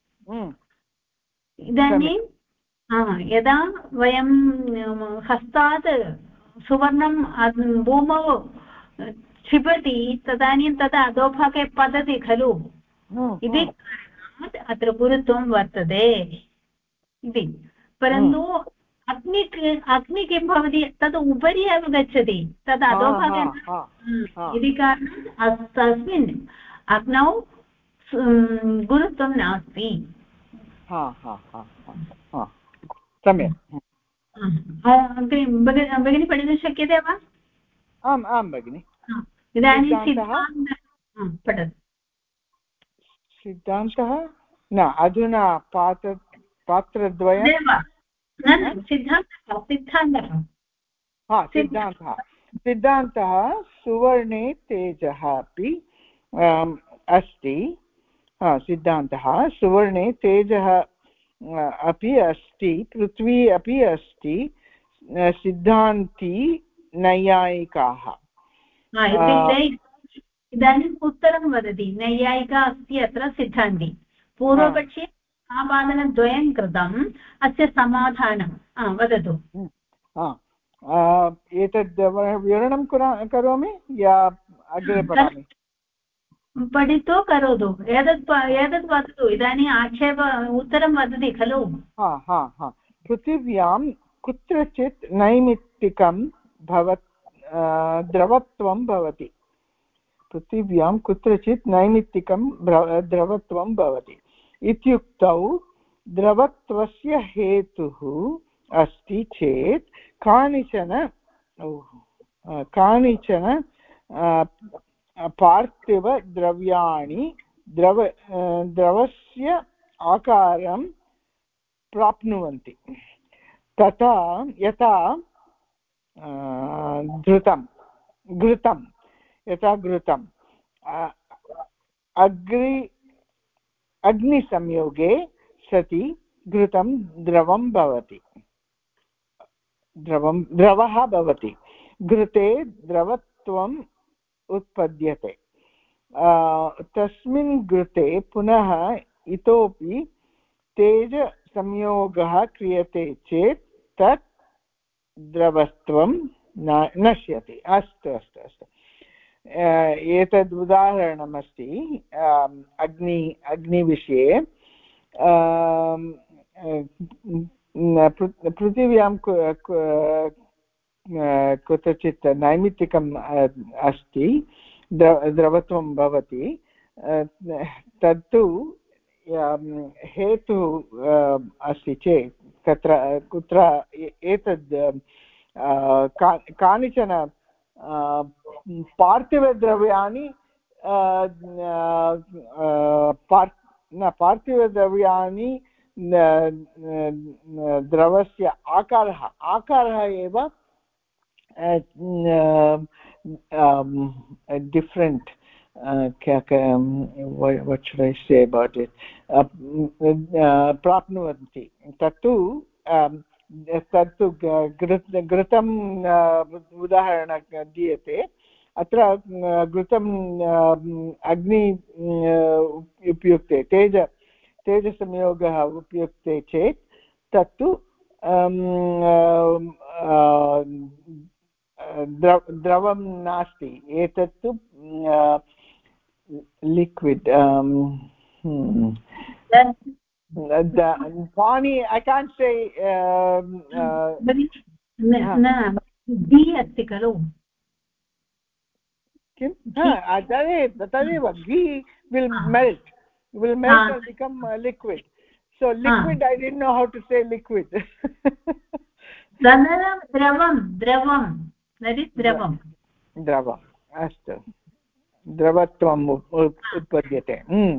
इदानीं यदा वयं हस्तात् सुवर्णं भूमौ क्षिपति तदानीं तदा अधोभागे पतति खलु इति कारणात् अत्र गुरुत्वं वर्तते इति परन्तु अग्नि किं भवति तद् उपरि एव गच्छति तद् अधोभागे इति कारणात् तस्मिन् अग्नौ गुरुत्वं नास्ति सम्यक् भगिनी पठितुं शक्यते वा आम् आं भगिनि इदानीं पठतु सिद्धान्तः न अधुना पात्रद्वयं सिद्धान्तः सुवर्णे तेजः अपि अस्ति सिद्धान्तः सुवर्णे तेजः अपि अस्ति पृथ्वी अपि अस्ति सिद्धान्ती नैयायिकाः इदानीम् उत्तरं वदति नैयायिका अस्ति अत्र सिद्धान्ती पूर्वपक्षे आपादनद्वयं कृतम् अस्य समाधानं वदतु एतद् विवरणं करोमि या अग्रे पठामि पठित्वा करोतु एतत् वदतु इदानीम् आक्षेप उत्तरं वदति खलु पृथिव्यां कुत्रचित् नैमित्तिकं द्रवत्वं भवति पृथिव्यां कुत्रचित् नैमित्तिकं द्रवत्वं भवति इत्युक्तौ द्रवत्वस्य हेतुः अस्ति चेत् कानिचन पार्थिवद्रव्याणि द्रवस्य आकारं प्राप्नुवन्ति तथा यथा घृतम् अग्निसंयोगे सति घृतं द्रवः भवति घृते द्रवत्वम् उत्पद्यते तस्मिन् घृते पुनः इतोपि तेजसंयोगः क्रियते चेत् तत् द्रवत्वं नश्यति अस्तु एतद् उदाहरणमस्ति अग्निविषये पृथिव्यां कुत्रचित् नैमित्तिकम् अस्ति द्रवत्वं भवति तत्तु हेतुः अस्ति चेत् कुत्र एतद् कानिचन पार्थिवद्रव्याणि न पार्थिवद्रव्याणि द्रवस्य आकारः एव different what should I say about it प्राप्नुवन्ति तत्तु घृतं उदाहरणं दीयते अत्र घृतं अग्नि उपयुक्ते तेजसंयोगः उपयुक्ते चेत् तत्तु द्रवं नास्ति एतत्तु लिक्विड् पानी I can't say अस्ति खलु किं तदेव घी will melt and become liquid so liquid I didn't know how to say liquid द्रवम् अस्तु द्रवत्वम् उत्पद्यते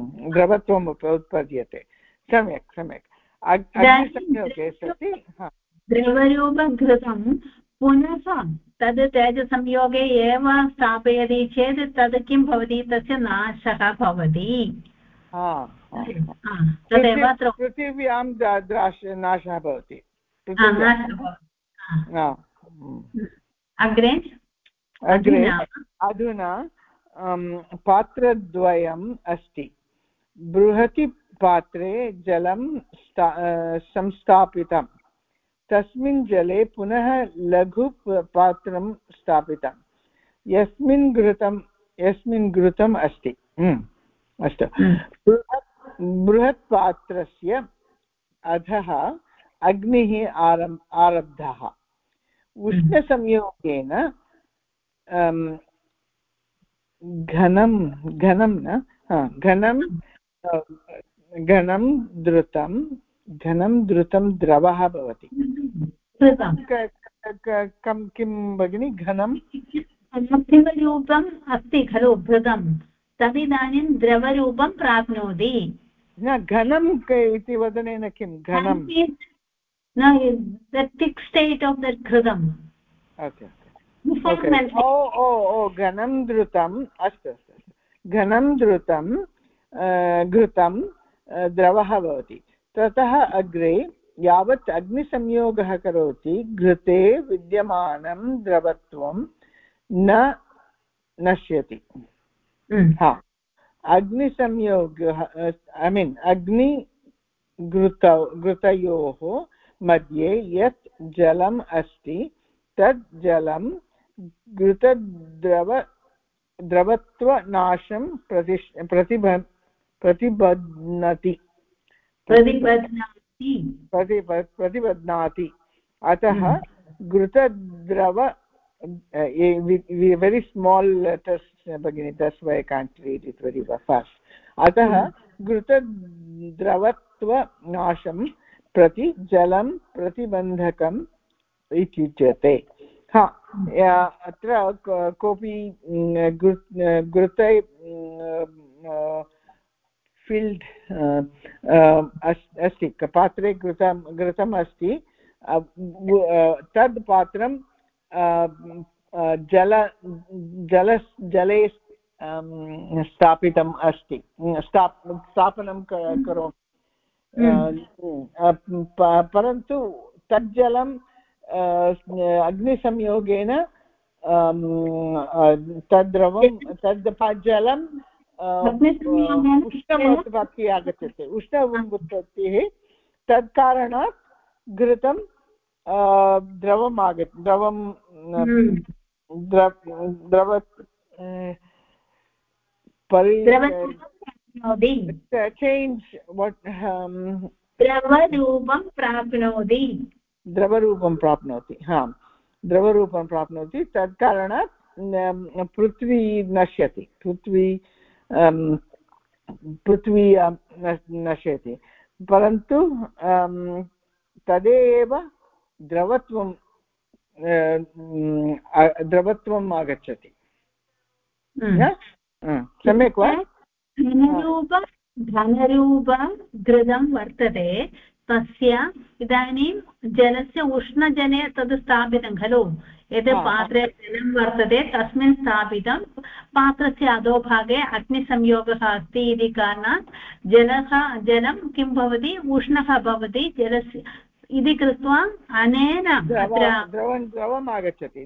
सम्यक् अग्निसंयोगे सति द्रवरूपघृतं पुनः तद् तेजसंयोगे एव स्थापयति चेत् तद् किं भवति तस्य नाशः भवति तदेव पृथिव्यां नाशः भवति अग्रे अधुना पात्रद्वयम् अस्ति बृहति पात्रे जलं संस्थापितं तस्मिन् जले पुनः लघु पात्रं स्थापितं यस्मिन् घृतम् अस्ति अस्तु बृहत् पात्रस्य अधः अग्निः आरब्धः उष्णसंयोगेन घनं द्रुतं द्रवः भवति किं भगिनि घनं पार्थिवरूपम् अस्ति खलु घृतं तदिदानीं द्रवरूपं प्राप्नोति न घनम् इति वदनेन किं घनं the thick state of that घृतं घनं द्रुतम् अस्तु घनं द्रुतं घृतं द्रवः भवति ततः अग्रे यावत् अग्निसंयोगः करोति घृते विद्यमानं द्रवत्वं न नश्यति अग्निसंयोगः अग्निघृतयोः मध्ये यत् जलम् अस्ति तत् जलं घृतद्रवत्वनाशं प्रतिबध्नाति अतः घृतद्रव very small letters bagini that's why I can't read it very fast अतः घृतद्रवत्व नाशं प्रति जलं प्रतिबन्धकम् इत्युच्यते अत्र कोऽपि घृते filled अस्ति पात्रे घृतम् अस्ति तद् पात्रं जले स्थापितम् अस्ति स्थापनं करोमि परन्तु तज्जलं अग्निसंयोगेन तद्द्रवं जलं उष्णमुत्पत्तिः आगच्छति उष्णमुत्पत्तिः तत्कारणात् घृतं द्रवं change what द्रवरूपं प्राप्नोति द्रवरूपं प्राप्नोति तत्कारणात् पृथ्वी नश्यति पृथ्वी नश्यति परन्तु तदेव द्रवत्वम् आगच्छति सम्यक् वा घनरूपघृतं वर्तते तस्य इदानीं जलस्य उष्णजले तद् स्थापितं खलु यद् पात्रे जलं वर्तते तस्मिन् स्थापितं पात्रस्य अधोभागे अग्निसंयोगः अस्ति इति कारणात् जलं किं भवति उष्णः भवति जलस्य इति कृत्वा अनेन द्रवम् आगच्छति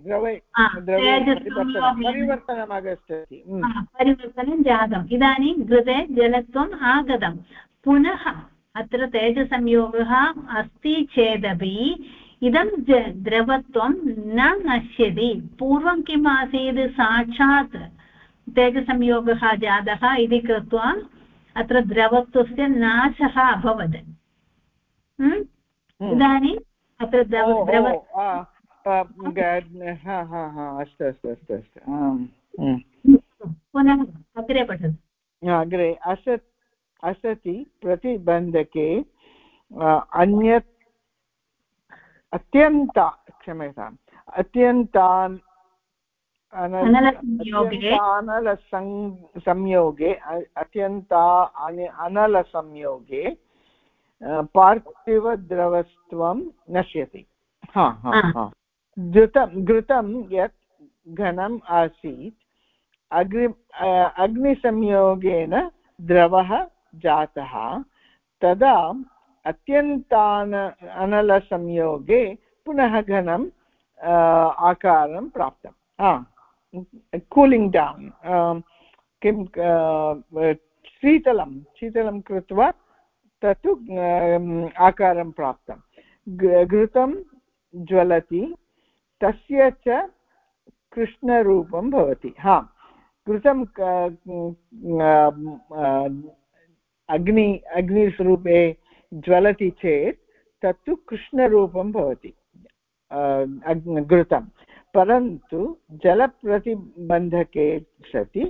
परिवर्तनम् आगच्छति परिवर्तनं जातम् इदानीं घृते जलत्वम् आगतं पुनः अत्र तेजसंयोगः अस्ति चेदपि इदं द्रवत्वं न नश्यति पूर्वं किम् आसीत् साक्षात् तेजसंयोगः जातः इति कृत्वा अत्र द्रवत्वस्य नाशः अभवत् इदानीम् अत्र पुनः अग्रे पठतु अग्रे असति प्रतिबन्धके अन्यत् अनलसंयोगे पार्थिवद्रवत्वं नश्यति घृतं यत् घनम् आसीत् अग्निसंयोगेन द्रवः जातः तदा अनलसंयोगे पुनः घनम् आकारं प्राप्तं कूलिङ्ग् डौन् किं शीतलं कृत्वा तत्तु आकारं प्राप्तं घृतं ज्वलति तस्य च कृष्णरूपं भवति घृतं अग्निस्वरूपे ज्वलति चेत् तत्तु कृष्णरूपं भवति घृतं परन्तु जलप्रतिबन्धके सति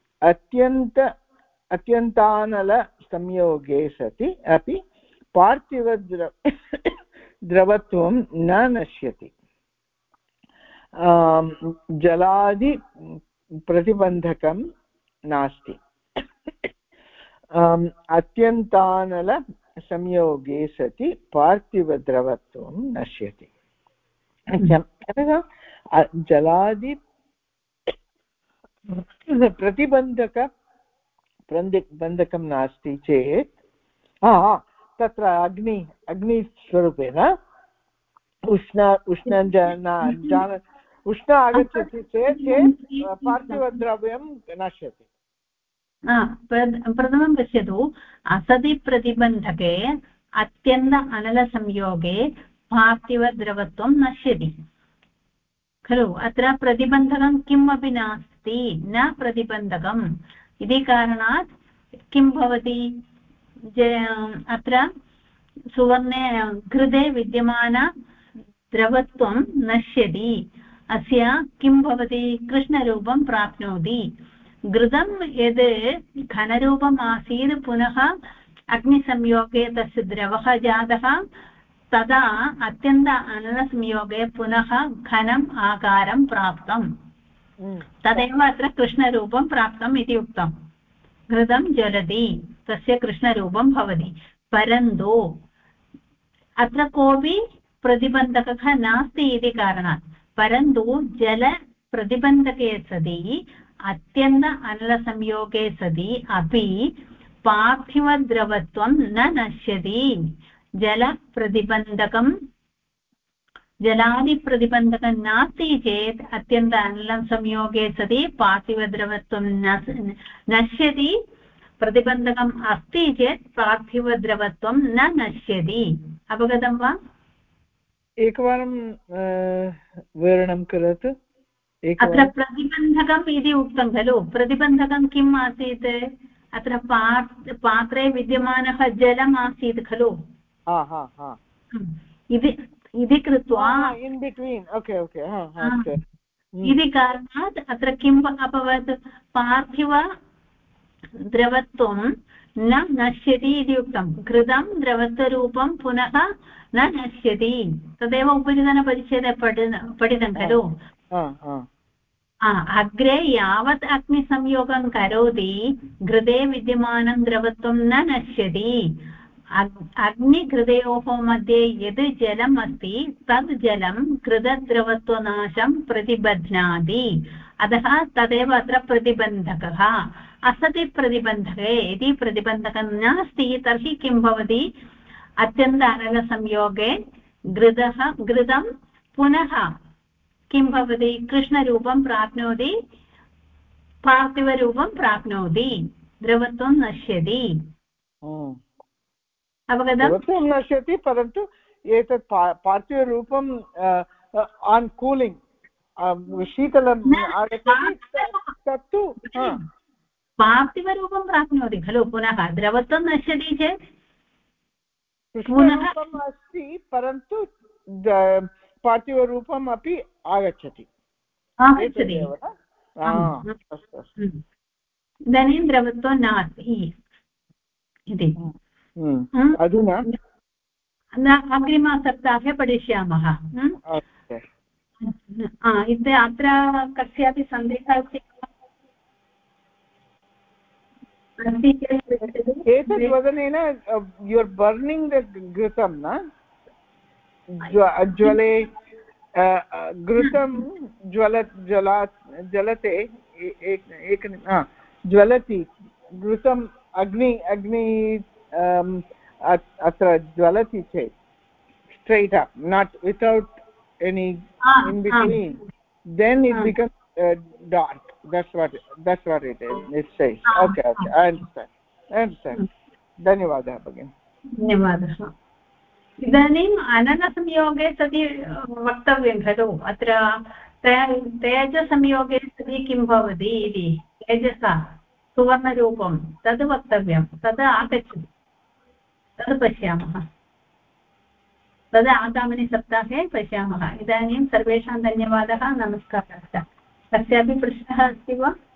अत्यन्तानलसंयोगे सति अपि पार्थिवद्रवत्वं न नश्यति जलादिप्रतिबन्धकं नास्ति अत्यन्तानलसंयोगे सति पार्थिवद्रवत्वं नश्यति जलादि प्रतिबन्धकं नास्ति चेत् तत्र अग्निस्वरूपेण उष्ण आगच्छति चेत् पार्थिवद्रव्यं नश्यति प्रथमं पश्यतु असति प्रतिबन्धके अत्यन्त अनलसंयोगे पार्थिवद्रवत्वं नश्यति खलु अत्र प्रतिबन्धकं किमपि नास्ति न प्रतिबन्धकम् इति कारणात् किं भवति अत्र सुवर्णे घृते विद्यमान द्रवत्वं नश्यति अस्य किं भवति कृष्णरूपं प्राप्नोति घृतं यद् घनरूपम् आसीत् पुनः अग्निसंयोगे तस्य द्रवः जातः तदा अत्यन्त अनलसंयोगे पुनः घनम् आकारं प्राप्तं तदेव अत्र कृष्णरूपं प्राप्तम् इति उक्तं घृतं ज्वलति तस्य कृष्णरूपं भवति परन्तु अत्र कोऽपि प्रतिबन्धकः नास्ति इति कारणात् परन्तु जलप्रतिबन्धके सति अत्यन्त अनलसंयोगे सति अपि पार्थिवद्रवत्वं न नश्यति जलादिप्रतिबन्धकं नास्ति चेत् अत्यन्त अनलसंयोगे सति पार्थिवद्रवत्वं नश्यति प्रतिबन्धकम् अस्ति चेत् पार्थिवद्रवत्वं न नश्यति अवगतं वा एकवारं विवरणं करोतु अत्र प्रतिबन्धकम् इति उक्तं खलु प्रतिबन्धकं किम् आसीत् अत्र पात्रे विद्यमानः जलम् आसीत् खलु इति कृत्वा इन् बिट्वीन् इति कारणात् अत्र किम् अभवत् पार्थिवद्रवत्वं न नश्यति इति उक्तं घृतं द्रवत्वरूपं पुनः न नश्यति तदेव उपरितनपरिच्छेदे पठितं खलु अग्रे यावत् अग्निसंयोगं करोति घृते विद्यमानं द्रवत्वं न नश्यति अग्निघृतयोः मध्ये यद् जलम् अस्ति तद् जलं घृतद्रवत्वनाशं प्रतिबध्नाति अतः तदेव अत्र प्रतिबन्धकः असति प्रतिबन्धके यदि प्रतिबन्धकं नास्ति तर्हि किं भवति अत्यन्त अनलसंयोगे घृतं पुनः किं भवति कृष्णरूपं प्राप्नोति पार्थिवरूपं प्राप्नोति द्रवत्वं नश्यति द्रवत्वं नश्यति परन्तु एतत् पार्थिवरूपं आन् कूलिङ्ग् शीतलम् आगच्छति तत्तु पार्थिवरूपं प्राप्नोति खलु पुनः द्रवत्वं नश्यति चेत् पुनः अस्ति परन्तु पार्थिवरूपम् अपि आगच्छति इदानीं द्रवत्वं नास्ति इति अधुना अग्रिमसप्ताहे पठिष्यामः अत्र कस्यापि सन्देहः अस्ति एतद् वदनेन यु आर् बर्निङ्ग् द घृतं न ज्वले घृतं ज्वलते ज्वलति घृतम् अग्नि अत्र ज्वलति चेत् straight up not without any in between then it becomes dark that's what it is it says okay I understand धन्यवादः भगिनी धन्यवादः इदानीम् अननसंयोगे सति वक्तव्यं खलु अत्र तेजसंयोगे सति किं भवति इति तेजसा सुवर्णरूपं तद् वक्तव्यं तद् आगच्छति तद् पश्यामः तद् आगामिनि सप्ताहे पश्यामः इदानीं सर्वेषां धन्यवादः नमस्कारः कस्यापि प्रश्नः अस्ति वा